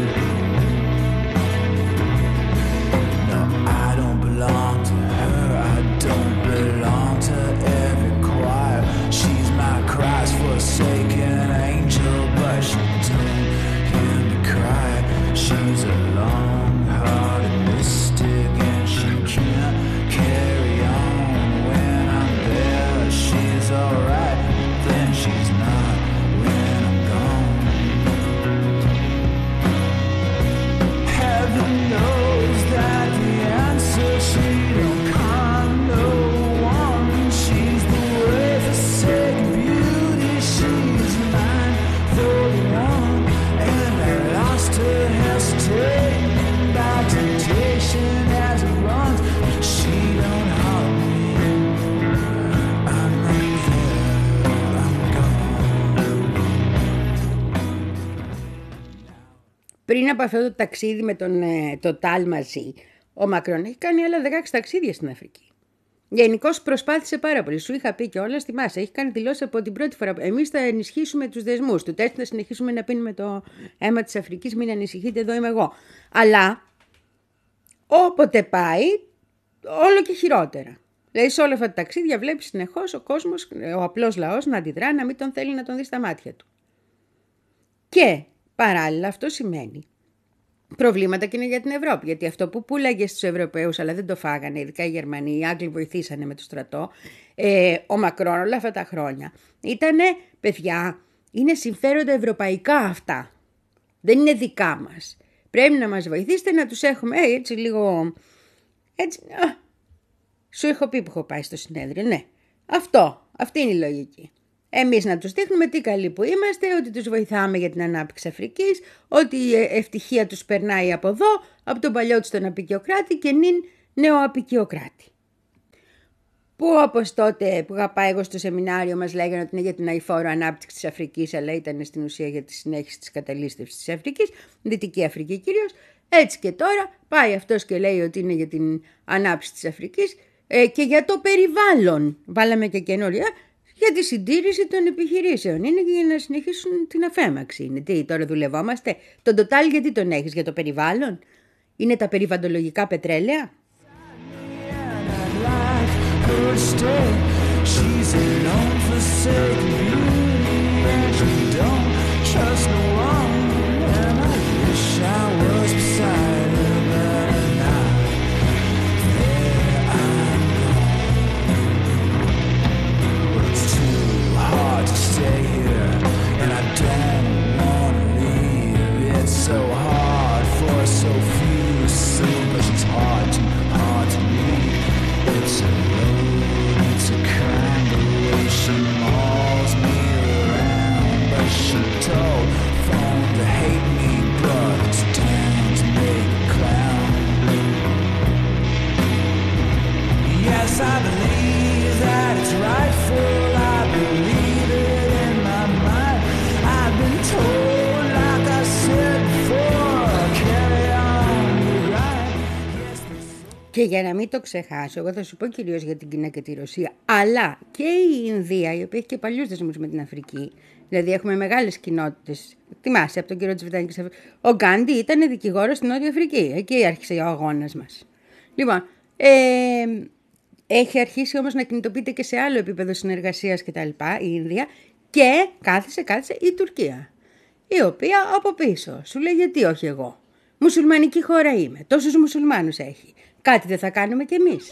No, I don't belong to her. I don't belong to every choir. She's my Christ forsaken angel, but she don't hear me cry. She's a long-hearted mystic and she can't carry on when I'm there. She's alright, then she's not when I'm gone. Heaven knows that the answer she don't con no one. She's the way for sake beauty. She's mine for the one, and I lost her hesitating by temptation as it runs. But she don't harm me. I'm not there. I'm gone. Πριν από αυτό το ταξίδι με τον ε, Τοτάλ μαζί, ο Μακρόν έχει κάνει άλλα δεκαέξι ταξίδια στην Αφρική. Γενικώς προσπάθησε πάρα πολύ. Σου είχα πει και όλα στη μάσα. Έχει κάνει δηλώσει από την πρώτη φορά. Εμείς θα ενισχύσουμε τους δεσμούς του. Τέσσερα θα συνεχίσουμε να πίνουμε το αίμα της Αφρικής. Μην ανησυχείτε, εδώ είμαι εγώ. Αλλά όποτε πάει, όλο και χειρότερα. Δηλαδή σε όλα αυτά τα ταξίδια βλέπεις συνεχώς ο κόσμος, ο απλός λαός να αντιδρά, να μην τον θέλει να τον δει στα μάτια του. Και παράλληλα αυτό σημαίνει προβλήματα και είναι για την Ευρώπη. Γιατί αυτό που πουλάγε στους Ευρωπαίους, αλλά δεν το φάγανε, ειδικά οι Γερμανοί, οι Άγγλοι βοηθήσανε με το στρατό, ε, ο Μακρόν όλα αυτά τα χρόνια, ήτανε, παιδιά, είναι συμφέροντα ευρωπαϊκά αυτά. Δεν είναι δικά μας. Πρέπει να μας βοηθήσετε να τους έχουμε, ε, έτσι λίγο, έτσι, α, σου έχω πει που έχω πάει στο συνέδριο, ναι. Αυτό, αυτή είναι η λογική. Εμείς να τους δείχνουμε τι καλοί που είμαστε, ότι τους βοηθάμε για την ανάπτυξη Αφρικής, ότι η ευτυχία τους περνάει από εδώ, από τον παλιό τους τον απικιοκράτη και νυν νεοαπικιοκράτη. Που όπως τότε που είχα πάει εγώ στο σεμινάριο μας λέγανε ότι είναι για την αηφόρο ανάπτυξη της Αφρικής, αλλά ήταν στην ουσία για τη συνέχιση της καταλήστευσης της Αφρικής, Δυτική Αφρική κυρίως. Έτσι και τώρα πάει αυτός και λέει ότι είναι για την ανάπτυξη της Αφρικής ε, και για το περιβάλλον. Βάλαμε και καινούρια. Για τη συντήρηση των επιχειρήσεων. Είναι και για να συνεχίσουν την αφέμαξη. Είναι τι, τώρα δουλευόμαστε. Τον Τοτάλ γιατί τον έχεις, για το περιβάλλον? Είναι τα περιβαλλοντολογικά πετρέλαια? It's too full, I believe it in my mind. I've been told, like I said before, carry on the ride. Και για να μην το ξεχάσω, εγώ θα σου πω κυρίως για την Κίνα και τη Ρωσία, αλλά και η Ινδία, η οποία έχει και παλιούς δεσμούς με την Αφρική. Δηλαδή έχουμε μεγάλες κοινότητες. Θυμάσαι από τον κύριο Τσιβιτάνη και ο Γκάντι ήταν δικηγόρος στην Νότια Αφρική. Εκεί άρχισε ο αγώνας μας. Λοιπόν, ε, έχει αρχίσει όμως να κινητοποιείται και σε άλλο επίπεδο συνεργασίας κτλ. Η Ινδία και κάθισε, κάθισε η Τουρκία. Η οποία από πίσω σου λέει γιατί όχι εγώ. Μουσουλμανική χώρα είμαι. Τόσους μουσουλμάνους έχει. Κάτι δεν θα κάνουμε κι εμείς.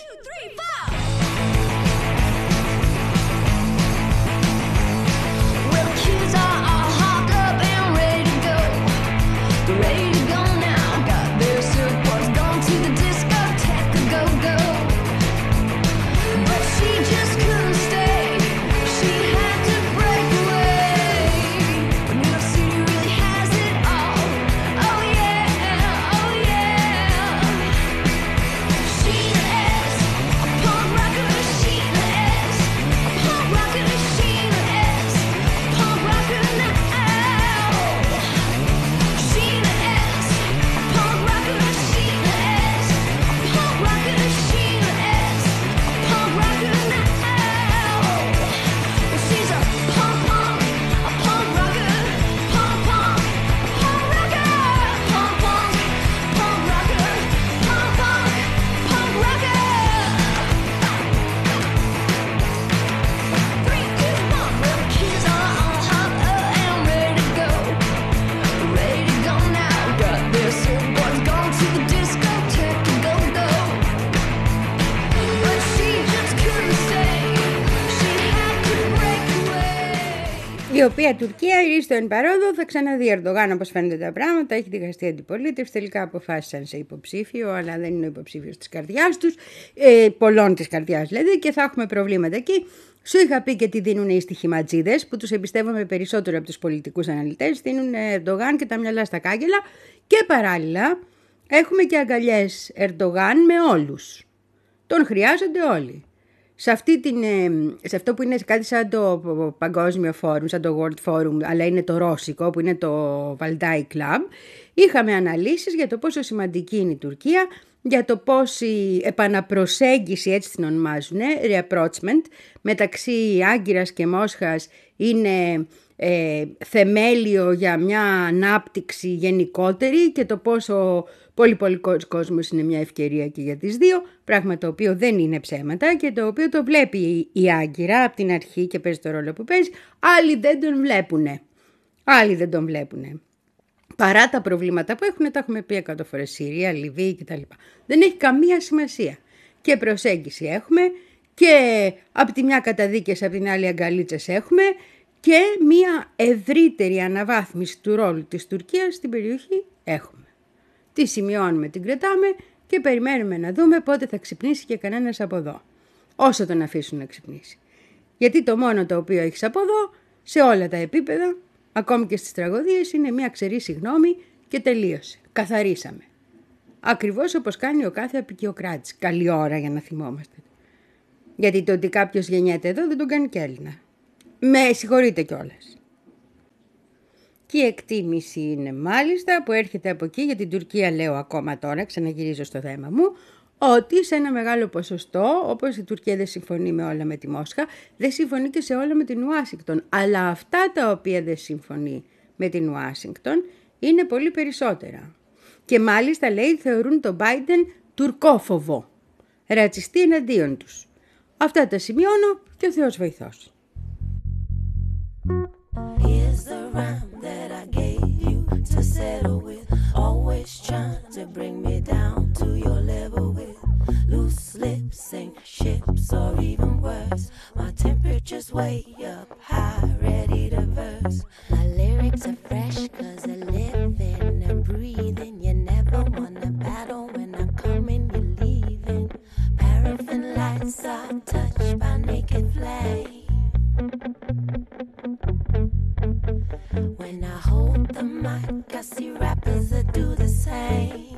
Η οποία Τουρκία ήρθε εν παρόδο, θα ξαναδεί Ερντογάν όπως φαίνεται τα πράγματα, έχει διχαστεί αντιπολίτευση, τελικά αποφάσισαν σε υποψήφιο, αλλά δεν είναι ο υποψήφιος της καρδιάς τους, ε, πολλών της καρδιάς δηλαδή, και θα έχουμε προβλήματα εκεί. Σου είχα πει και τι δίνουν οι στοιχηματζίδες, που τους εμπιστεύομαι περισσότερο από τους πολιτικούς αναλυτές, δίνουν Ερντογάν και τα μυαλά στα κάγκελα, και παράλληλα έχουμε και αγκαλιές Ερντογάν με όλους. Τον χρειάζονται όλοι. Σε, αυτή την, σε αυτό που είναι κάτι σαν το Παγκόσμιο Φόρουμ, σαν το World Forum, αλλά είναι το ρώσικο, που είναι το Valdai Club, είχαμε αναλύσεις για το πόσο σημαντική είναι η Τουρκία, για το πώς η επαναπροσέγγιση, έτσι την ονομάζουν, reapproachment, μεταξύ Άγκυρας και Μόσχας είναι ε, θεμέλιο για μια ανάπτυξη γενικότερη, και το πόσο πολυπολικός κόσμος είναι μια ευκαιρία και για τις δύο, πράγμα το οποίο δεν είναι ψέματα και το οποίο το βλέπει η Άγκυρα από την αρχή και παίζει το ρόλο που παίζει. Άλλοι δεν τον βλέπουνε. Άλλοι δεν τον βλέπουνε. Παρά τα προβλήματα που έχουν, τα έχουμε πει εκατό φορές, Συρία, Λιβύη κτλ. Δεν έχει καμία σημασία. Και προσέγγιση έχουμε και από τη μια καταδίκες, από την άλλη αγκαλίτσες έχουμε, και μια ευρύτερη αναβάθμιση του ρόλου της Τουρκίας στην περιοχή έχουμε. Τη σημειώνουμε, την κρατάμε και περιμένουμε να δούμε πότε θα ξυπνήσει και κανένας από εδώ. Όσο τον αφήσουν να ξυπνήσει. Γιατί το μόνο το οποίο έχεις από εδώ, σε όλα τα επίπεδα, ακόμη και στις τραγωδίες, είναι μια ξερή συγγνώμη και τελείωσε. Καθαρίσαμε. Ακριβώς όπως κάνει ο κάθε απικιοκράτης. Καλή ώρα για να θυμόμαστε. Γιατί το ότι κάποιος γεννιέται εδώ δεν τον κάνει και Έλληνα. Με συγχωρείτε κιόλας. Και η εκτίμηση είναι μάλιστα που έρχεται από εκεί, για την Τουρκία λέω ακόμα τώρα, ξαναγυρίζω στο θέμα μου, ότι σε ένα μεγάλο ποσοστό, όπως η Τουρκία δεν συμφωνεί με όλα με τη Μόσχα, δεν συμφωνεί και σε όλα με την Ουάσιγκτον. Αλλά αυτά τα οποία δεν συμφωνεί με την Ουάσιγκτον είναι πολύ περισσότερα. Και μάλιστα λέει θεωρούν τον Biden τουρκόφοβο, ρατσιστή εναντίον τους. Αυτά τα σημειώνω και ο Θεός βοηθός. Here's the rhyme that I gave you to settle with. Always trying to bring me down to your level with loose lips and ships, or even worse. My temperature's way up high, ready to verse. My lyrics are fresh cause I live in and breathe in. You never wanna battle when I come in, you're leaving. Paraffin lights are touched by naked flame. When I hold the mic, I see rappers that do the same.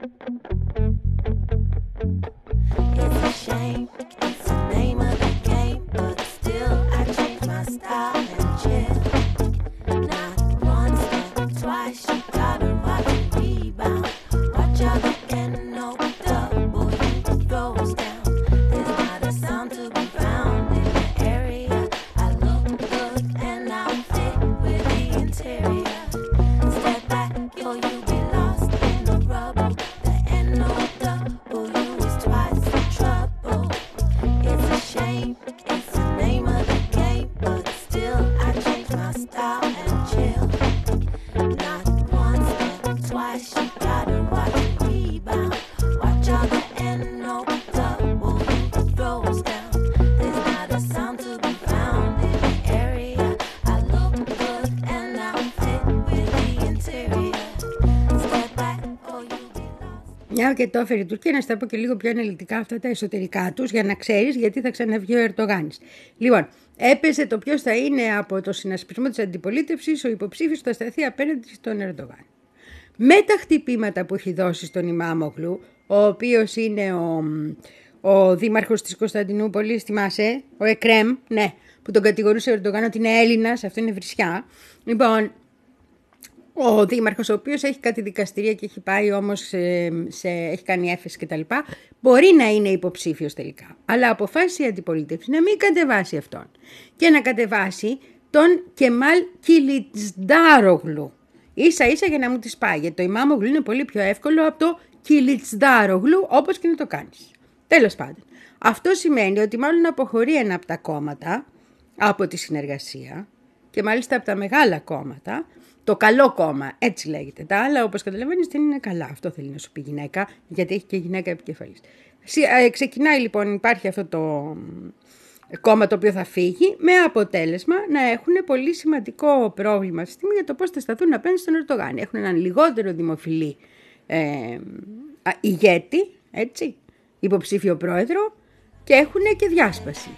It's a shame, it's the name of the game. Μια και το έφερε η Τουρκία, να στα πω και λίγο πιο αναλυτικά αυτά τα εσωτερικά τους, για να ξέρεις γιατί θα ξαναβγεί ο Ερντογάνης. Λοιπόν, έπεσε το ποιος θα είναι από το συνασπισμό της αντιπολίτευσης ο υποψήφιος που θα σταθεί απέναντι στον Ερντογάν. Με τα χτυπήματα που έχει δώσει στον Ιμάμογλου, ο οποίος είναι ο, ο δήμαρχος της Κωνσταντινούπολης, θυμάσαι, ο Εκρέμ, ναι, που τον κατηγορούσε ο Ερντογάν ότι είναι Έλληνας, αυτό είναι βρισιά. Λοιπόν, ο δήμαρχος, ο οποίος έχει κάτι δικαστηρία και έχει πάει όμως, σε, σε, έχει κάνει έφεση κτλ., μπορεί να είναι υποψήφιος τελικά. Αλλά αποφάσισε η αντιπολίτευση να μην κατεβάσει αυτόν και να κατεβάσει τον Κεμάλ Κιλιτζντάρογλου. Ίσα ίσα για να μου τις πάει, γιατί το Ιμάμογλου είναι πολύ πιο εύκολο από το Κιλιτζντάρογλου, όπως και να το κάνεις. Τέλος πάντων, αυτό σημαίνει ότι μάλλον αποχωρεί ένα από τα κόμματα από τη συνεργασία και μάλιστα από τα μεγάλα κόμματα. Το καλό κόμμα, έτσι λέγεται. Τα άλλα, όπως καταλαβαίνεις, δεν είναι καλά. Αυτό θέλει να σου πει γυναίκα, γιατί έχει και γυναίκα επικεφαλής. Ξεκινάει λοιπόν, υπάρχει αυτό το κόμμα το οποίο θα φύγει, με αποτέλεσμα να έχουν πολύ σημαντικό πρόβλημα στη στιγμή για το πώς θα σταθούν απέναντι στον Ερντογάν. Έχουν έναν λιγότερο δημοφιλή ε, ηγέτη, έτσι, υποψήφιο πρόεδρο, και έχουν και διάσπαση.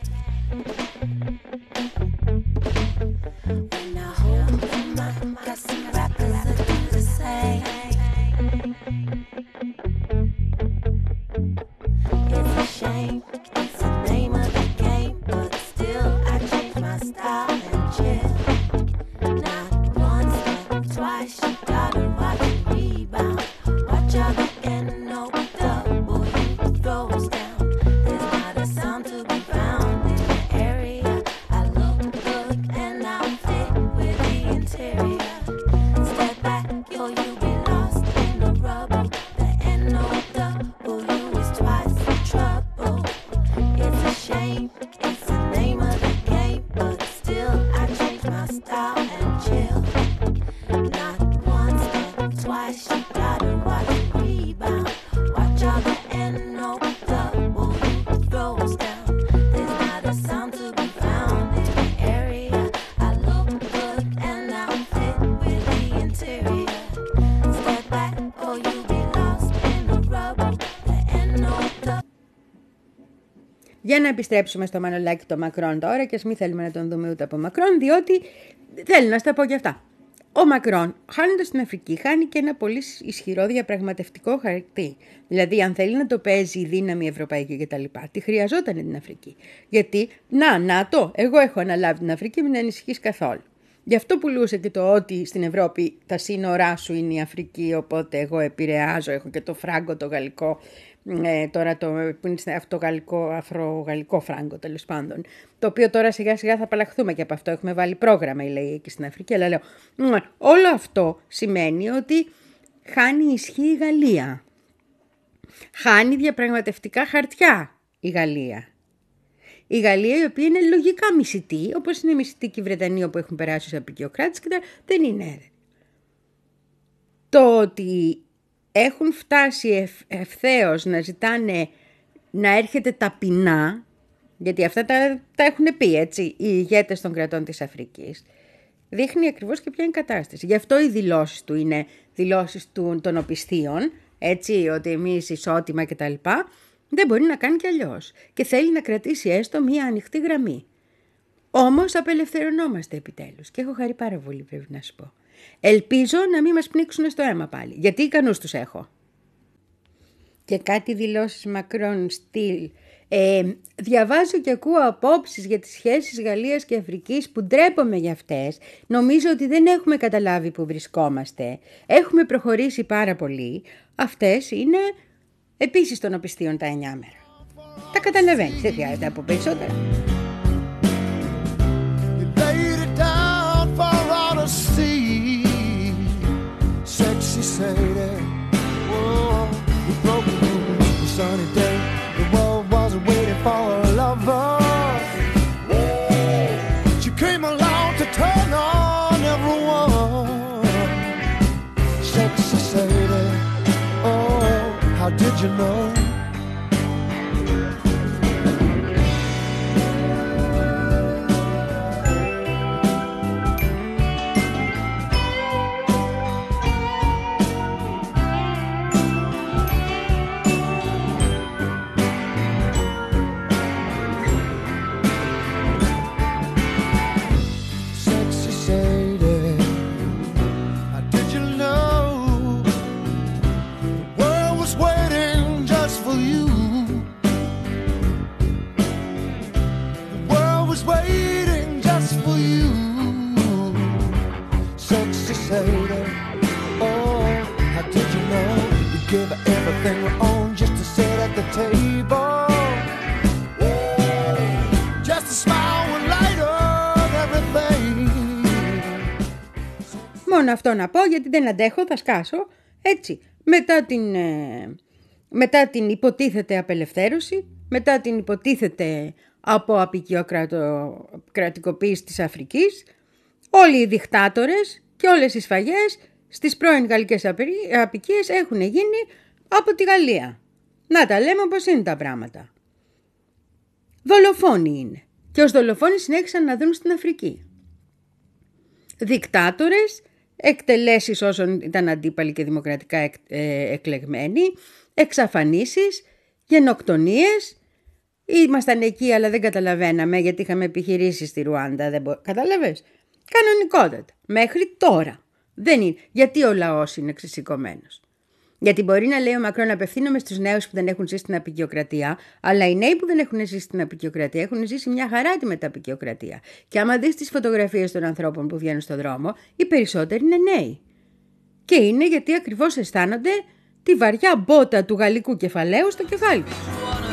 It's a shame, it's the name of the game, but still I change my style and chill. Not once, but twice, you gotta watch it rebound. Watch out again, no double, you throws down. There's not a sound to be found in the area. I look good and I'll fit with the interior. Step back, yo, you be lost in the rubble. There ain't no double, you is twice the trouble. It's a shame, it's the name of the game, but still I change my style and chill. Not once, but twice, you gotta watch it rebound. Watch out, there ain't no double, you throws down. There's not a sound to be found in the area. I look good and I'll fit with the interior. Step back or you'll be lost in the rubble. There ain't no double. Για να επιστρέψουμε στο Μανολάκι το Μακρόν τώρα, και ας μην θέλουμε να τον δούμε ούτε από Μακρόν, διότι θέλω να στα πω και αυτά. Ο Μακρόν, χάνοντας την Αφρική, χάνει και ένα πολύ ισχυρό διαπραγματευτικό χαρτί. Δηλαδή, αν θέλει να το παίζει η δύναμη ευρωπαϊκή κτλ., τη χρειαζόταν την Αφρική. Γιατί, να, να το, εγώ έχω αναλάβει την Αφρική, μην ανησυχείς καθόλου. Γι' αυτό πουλούσε και το ότι στην Ευρώπη τα σύνορά σου είναι η Αφρική, οπότε εγώ επηρεάζω, έχω και το φράγκο το γαλλικό. Ε, τώρα το, που είναι αυτό γαλλικό, αφρογαλλικό φράγκο τέλος πάντων, το οποίο τώρα σιγά σιγά θα απαλλαχθούμε και από αυτό, έχουμε βάλει πρόγραμμα, λέει, εκεί στην Αφρική, αλλά λέω, όλο αυτό σημαίνει ότι χάνει ισχύ η Γαλλία, χάνει διαπραγματευτικά χαρτιά η Γαλλία. Η Γαλλία, η οποία είναι λογικά μισητή, όπως είναι μισητή και η Βρετανία που έχουν περάσει ως απεικιοκράτες, και τα, δεν είναι. Το ότι έχουν φτάσει ευ, ευθέως να ζητάνε να έρχεται ταπεινά, γιατί αυτά τα, τα έχουν πει, έτσι, οι ηγέτες των κρατών της Αφρικής, δείχνει ακριβώς και ποια είναι η κατάσταση. Γι' αυτό οι δηλώσεις του είναι δηλώσεις του, των οπισθίων, έτσι, ότι εμείς ισότιμα κτλ. Δεν μπορεί να κάνει κι αλλιώς. Και θέλει να κρατήσει έστω μία ανοιχτή γραμμή. Όμως απελευθερωνόμαστε επιτέλους. Και έχω χαρεί πάρα πολύ, πρέπει να σου πω. Ελπίζω να μην μας πνίξουν στο αίμα πάλι. Γιατί ικανούς τους έχω. Και κάτι δηλώσεις Μακρόν στυλ. Ε, διαβάζω και ακούω απόψεις για τις σχέσεις Γαλλίας και Αφρικής που ντρέπομαι για αυτές. Νομίζω ότι δεν έχουμε καταλάβει που βρισκόμαστε. Έχουμε προχωρήσει πάρα πολύ. Αυτές είναι επίσης των οπισθίων τα εννιά μέρα. Τα καταλαβαίνεις, δεν χρειάζεται από περισσότερα. Sexy Sadie, whoa, we broke the rules. The sunny day, the world was waiting for a lover. She came along to turn on everyone. Sexy Sadie, oh, how did you know? everything we're on just to sit at the table. Just a smile will light up everything. Μόνο αυτό να πω, γιατί δεν αντέχω, θα σκάσω. Έτσι, μετά την, ε, μετά την υποτίθεται απελευθέρωση, μετά την υποτίθεται από απικιοκρατικοποίηση της Αφρικής, όλοι οι δικτάτορες και όλες οι σφαγές στις πρώην γαλλικές απικίες έχουν γίνει από τη Γαλλία. Να τα λέμε όπως είναι τα πράγματα. Δολοφόνοι είναι. Και ως δολοφόνοι συνέχισαν να δουν στην Αφρική. Δικτάτορες, εκτελέσεις όσων ήταν αντίπαλοι και δημοκρατικά εκ, ε, εκλεγμένοι, εξαφανίσεις, γενοκτονίες. Ήμασταν εκεί αλλά δεν καταλαβαίναμε γιατί είχαμε επιχειρήσει στη Ρουάντα. Δεν μπο... Κατάλαβες? Κανονικότατα. Μέχρι τώρα. Δεν είναι. Γιατί ο λαός είναι ξεσηκωμένος. Γιατί μπορεί να λέει ο Μακρόν απευθύνομαι στους νέους που δεν έχουν ζήσει στην απικιοκρατία, αλλά οι νέοι που δεν έχουν ζήσει στην απικιοκρατία έχουν ζήσει μια χαρά τη μεταπικιοκρατία. Και άμα δεις τις φωτογραφίες των ανθρώπων που βγαίνουν στον δρόμο, οι περισσότεροι είναι νέοι. Και είναι γιατί ακριβώς αισθάνονται τη βαριά μπότα του γαλλικού κεφαλαίου στο κεφάλι τους.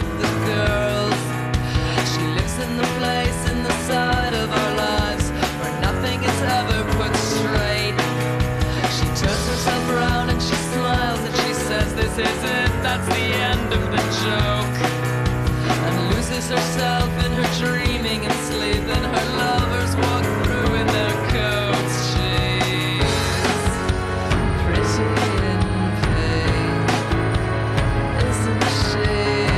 This is it, that's the end of the joke. And loses herself in her dreaming and sleep, and her lovers walk through in their coats. She's pretty in pain, isn't she?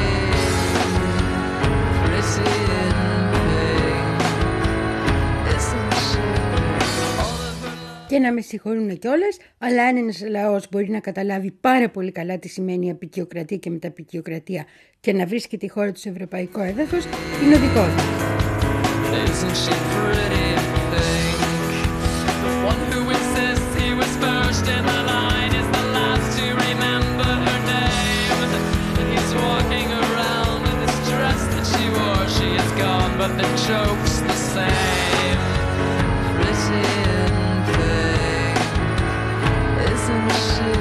Pretty in pain, isn't she? All of her love. Και να με συγχωρούν κιόλας, αλλά αν ένας λαός μπορεί να καταλάβει πάρα πολύ καλά τι σημαίνει απικιοκρατία και μεταπικιοκρατία και να βρίσκει τη χώρα του σε ευρωπαϊκό έδαφος, είναι ο δικός μας. Isn't she pretty in pink? The one who insists he was first in the line is the last to remember her name. And he's walking around in this dress that she wore. She is gone, but the joke's the same. Pretty in pink, isn't she?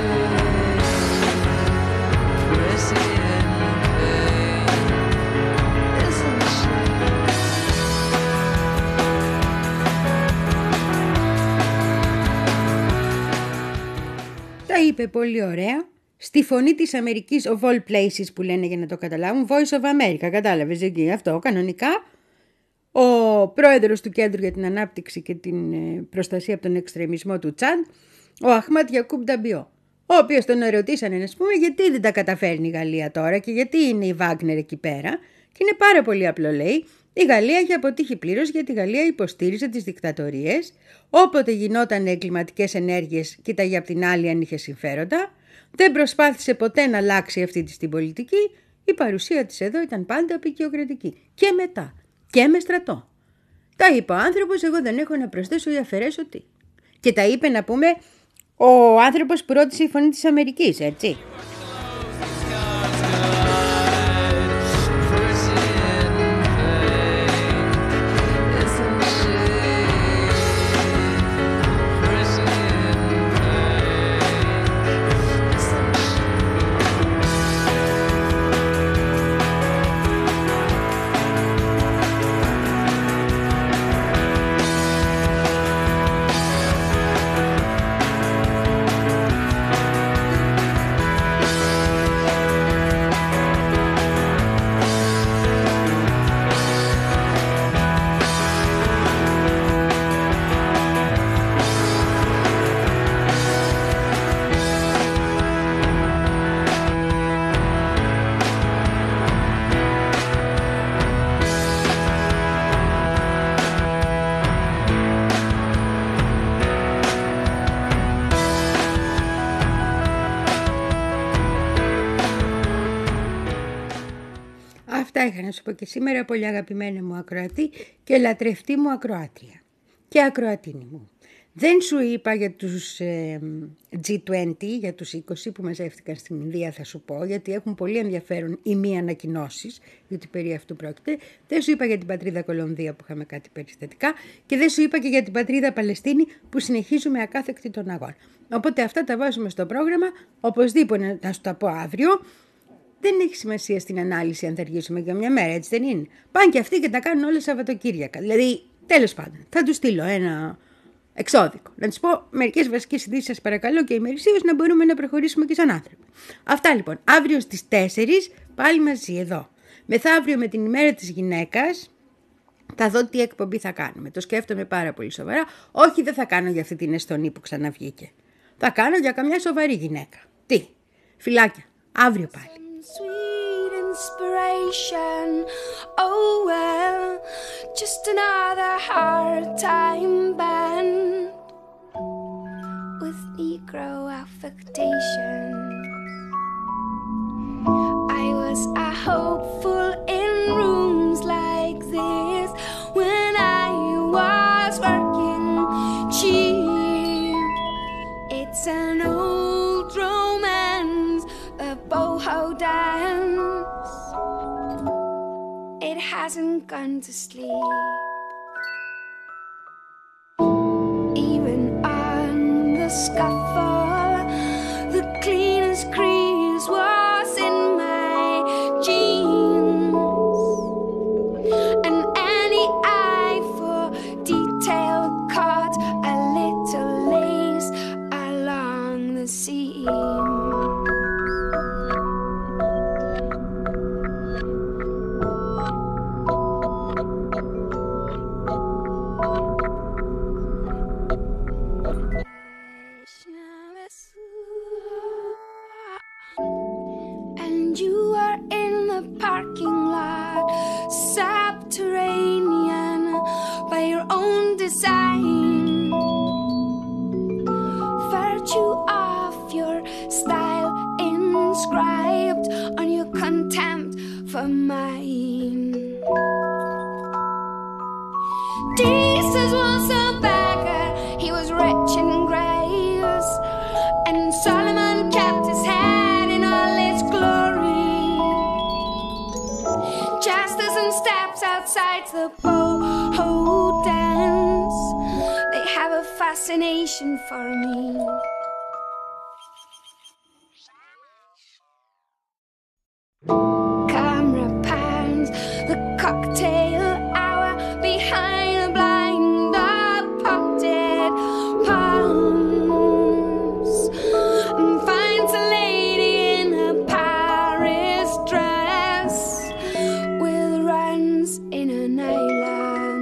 Pretty in pink, isn't she? Τα είπε πολύ ωραία. Στη φωνή της Αμερικής, of all places που λένε για να το καταλάβουν, Voice of America, κατάλαβες εκεί αυτό, κανονικά. Ο πρόεδρος του Κέντρου για την Ανάπτυξη και την Προστασία από τον Εξτρεμισμό του Τσάντ, ο Αχμάτ Γιακούμπ Νταμπιό, ο οποίος τον ερωτήσανε, να πούμε, γιατί δεν τα καταφέρνει η Γαλλία τώρα και γιατί είναι η Βάγνερ εκεί πέρα. Και είναι πάρα πολύ απλό, λέει. Η Γαλλία έχει αποτύχει πλήρως γιατί η Γαλλία υποστήριζε τις δικτατορίες. Όποτε γινόταν εγκληματικές ενέργειες, κοίταγε απ' την άλλη αν είχε συμφέροντα. Δεν προσπάθησε ποτέ να αλλάξει αυτή της την πολιτική. Η παρουσία της εδώ ήταν πάντα απικιοκρατική. Και μετά. Και με στρατό. Τα είπε ο άνθρωπος, εγώ δεν έχω να προσθέσω ή αφαιρέσω τι. Και τα είπε, να πούμε, ο άνθρωπος που ρώτησε η φωνή της Αμερικής, έτσι. Αυτά είχα να σου πω και σήμερα, πολύ αγαπημένη μου ακροατή και λατρευτή μου ακροάτρια και ακροατίνη μου. Δεν σου είπα για τους ε, τζι είκοσι, για τους είκοσι που μαζεύτηκαν στην Ινδία, θα σου πω, γιατί έχουν πολύ ενδιαφέρον οι μη ανακοινώσεις, γιατί περί αυτού πρόκειται. Δεν σου είπα για την πατρίδα Κολομβία που είχαμε κάτι περιστατικά και δεν σου είπα και για την πατρίδα Παλαιστίνη που συνεχίζουμε ακάθεκτη τον αγώνα. Οπότε αυτά τα βάζουμε στο πρόγραμμα, οπωσδήποτε να σου τα πω αύριο. Δεν έχει σημασία στην ανάλυση αν θα αργήσουμε για μια μέρα, έτσι δεν είναι. Πάνε και αυτοί και τα κάνουν όλα Σαββατοκύριακα. Δηλαδή, τέλος πάντων, θα του στείλω ένα εξώδικο. Να τους πω μερικές βασικές ειδήσεις, σας παρακαλώ, και ημερησίως να μπορούμε να προχωρήσουμε και σαν άνθρωποι. Αυτά λοιπόν. Αύριο στις τέσσερις πάλι μαζί εδώ. Μεθαύριο με την ημέρα της γυναίκας θα δω τι εκπομπή θα κάνουμε. Το σκέφτομαι πάρα πολύ σοβαρά. Όχι, δεν θα κάνω για αυτή την Εστονή που ξαναβγήκε. Θα κάνω για καμιά σοβαρή γυναίκα. Τι, φιλάκια, αύριο πάλι. Sweet inspiration, oh well, just another hard time band with Negro affectations. I was a hopeful in rooms like this when I was working cheap. It's an old romance, the boho dance. It hasn't gone to sleep. Even on the scuffle, the cleanest crease was in my jeans. And any eye for detail caught a little lace along the seam. And you are in the parking lot, subterranean by your own design. Virtue of your style inscribed on your contempt for mine. Jesus was a beggar, he was rich in grace, and Solomon kept his head in all its glory. Just as in steps outside the boho dance, they have a fascination for me. Camera pans the cocktail hour behind a blind of potted palms, and finds a lady in a Paris dress with runs in an island.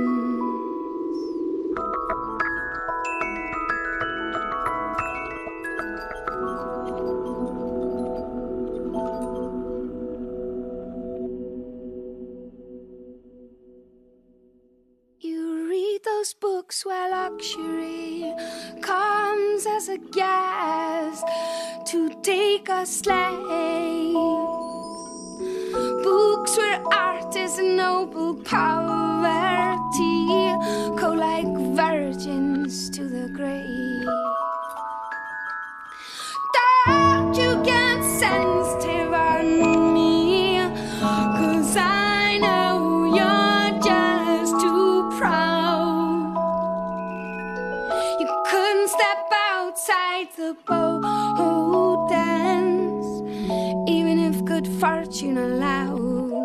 You read those books where luxury comes as a guest to take a slave. Books where art is a noble poverty, go like virgins to the grave. Don't you get sensitive on me, 'cause I know you're just too proud. You couldn't step outside the boho dance, even if good fortune allowed.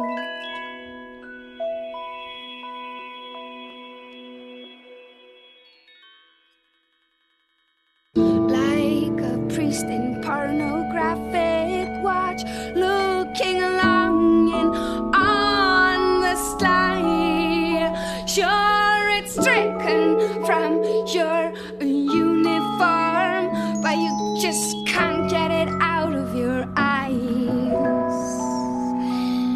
Like a priest in pornographic watch, looking longing on the sly. Sure, it's stricken from your uniform, but you just can't get it out of your eyes.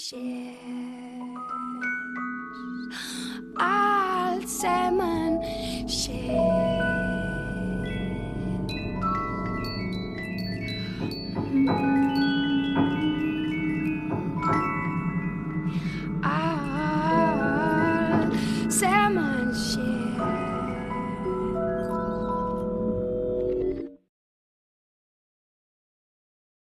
Alt sammen shit.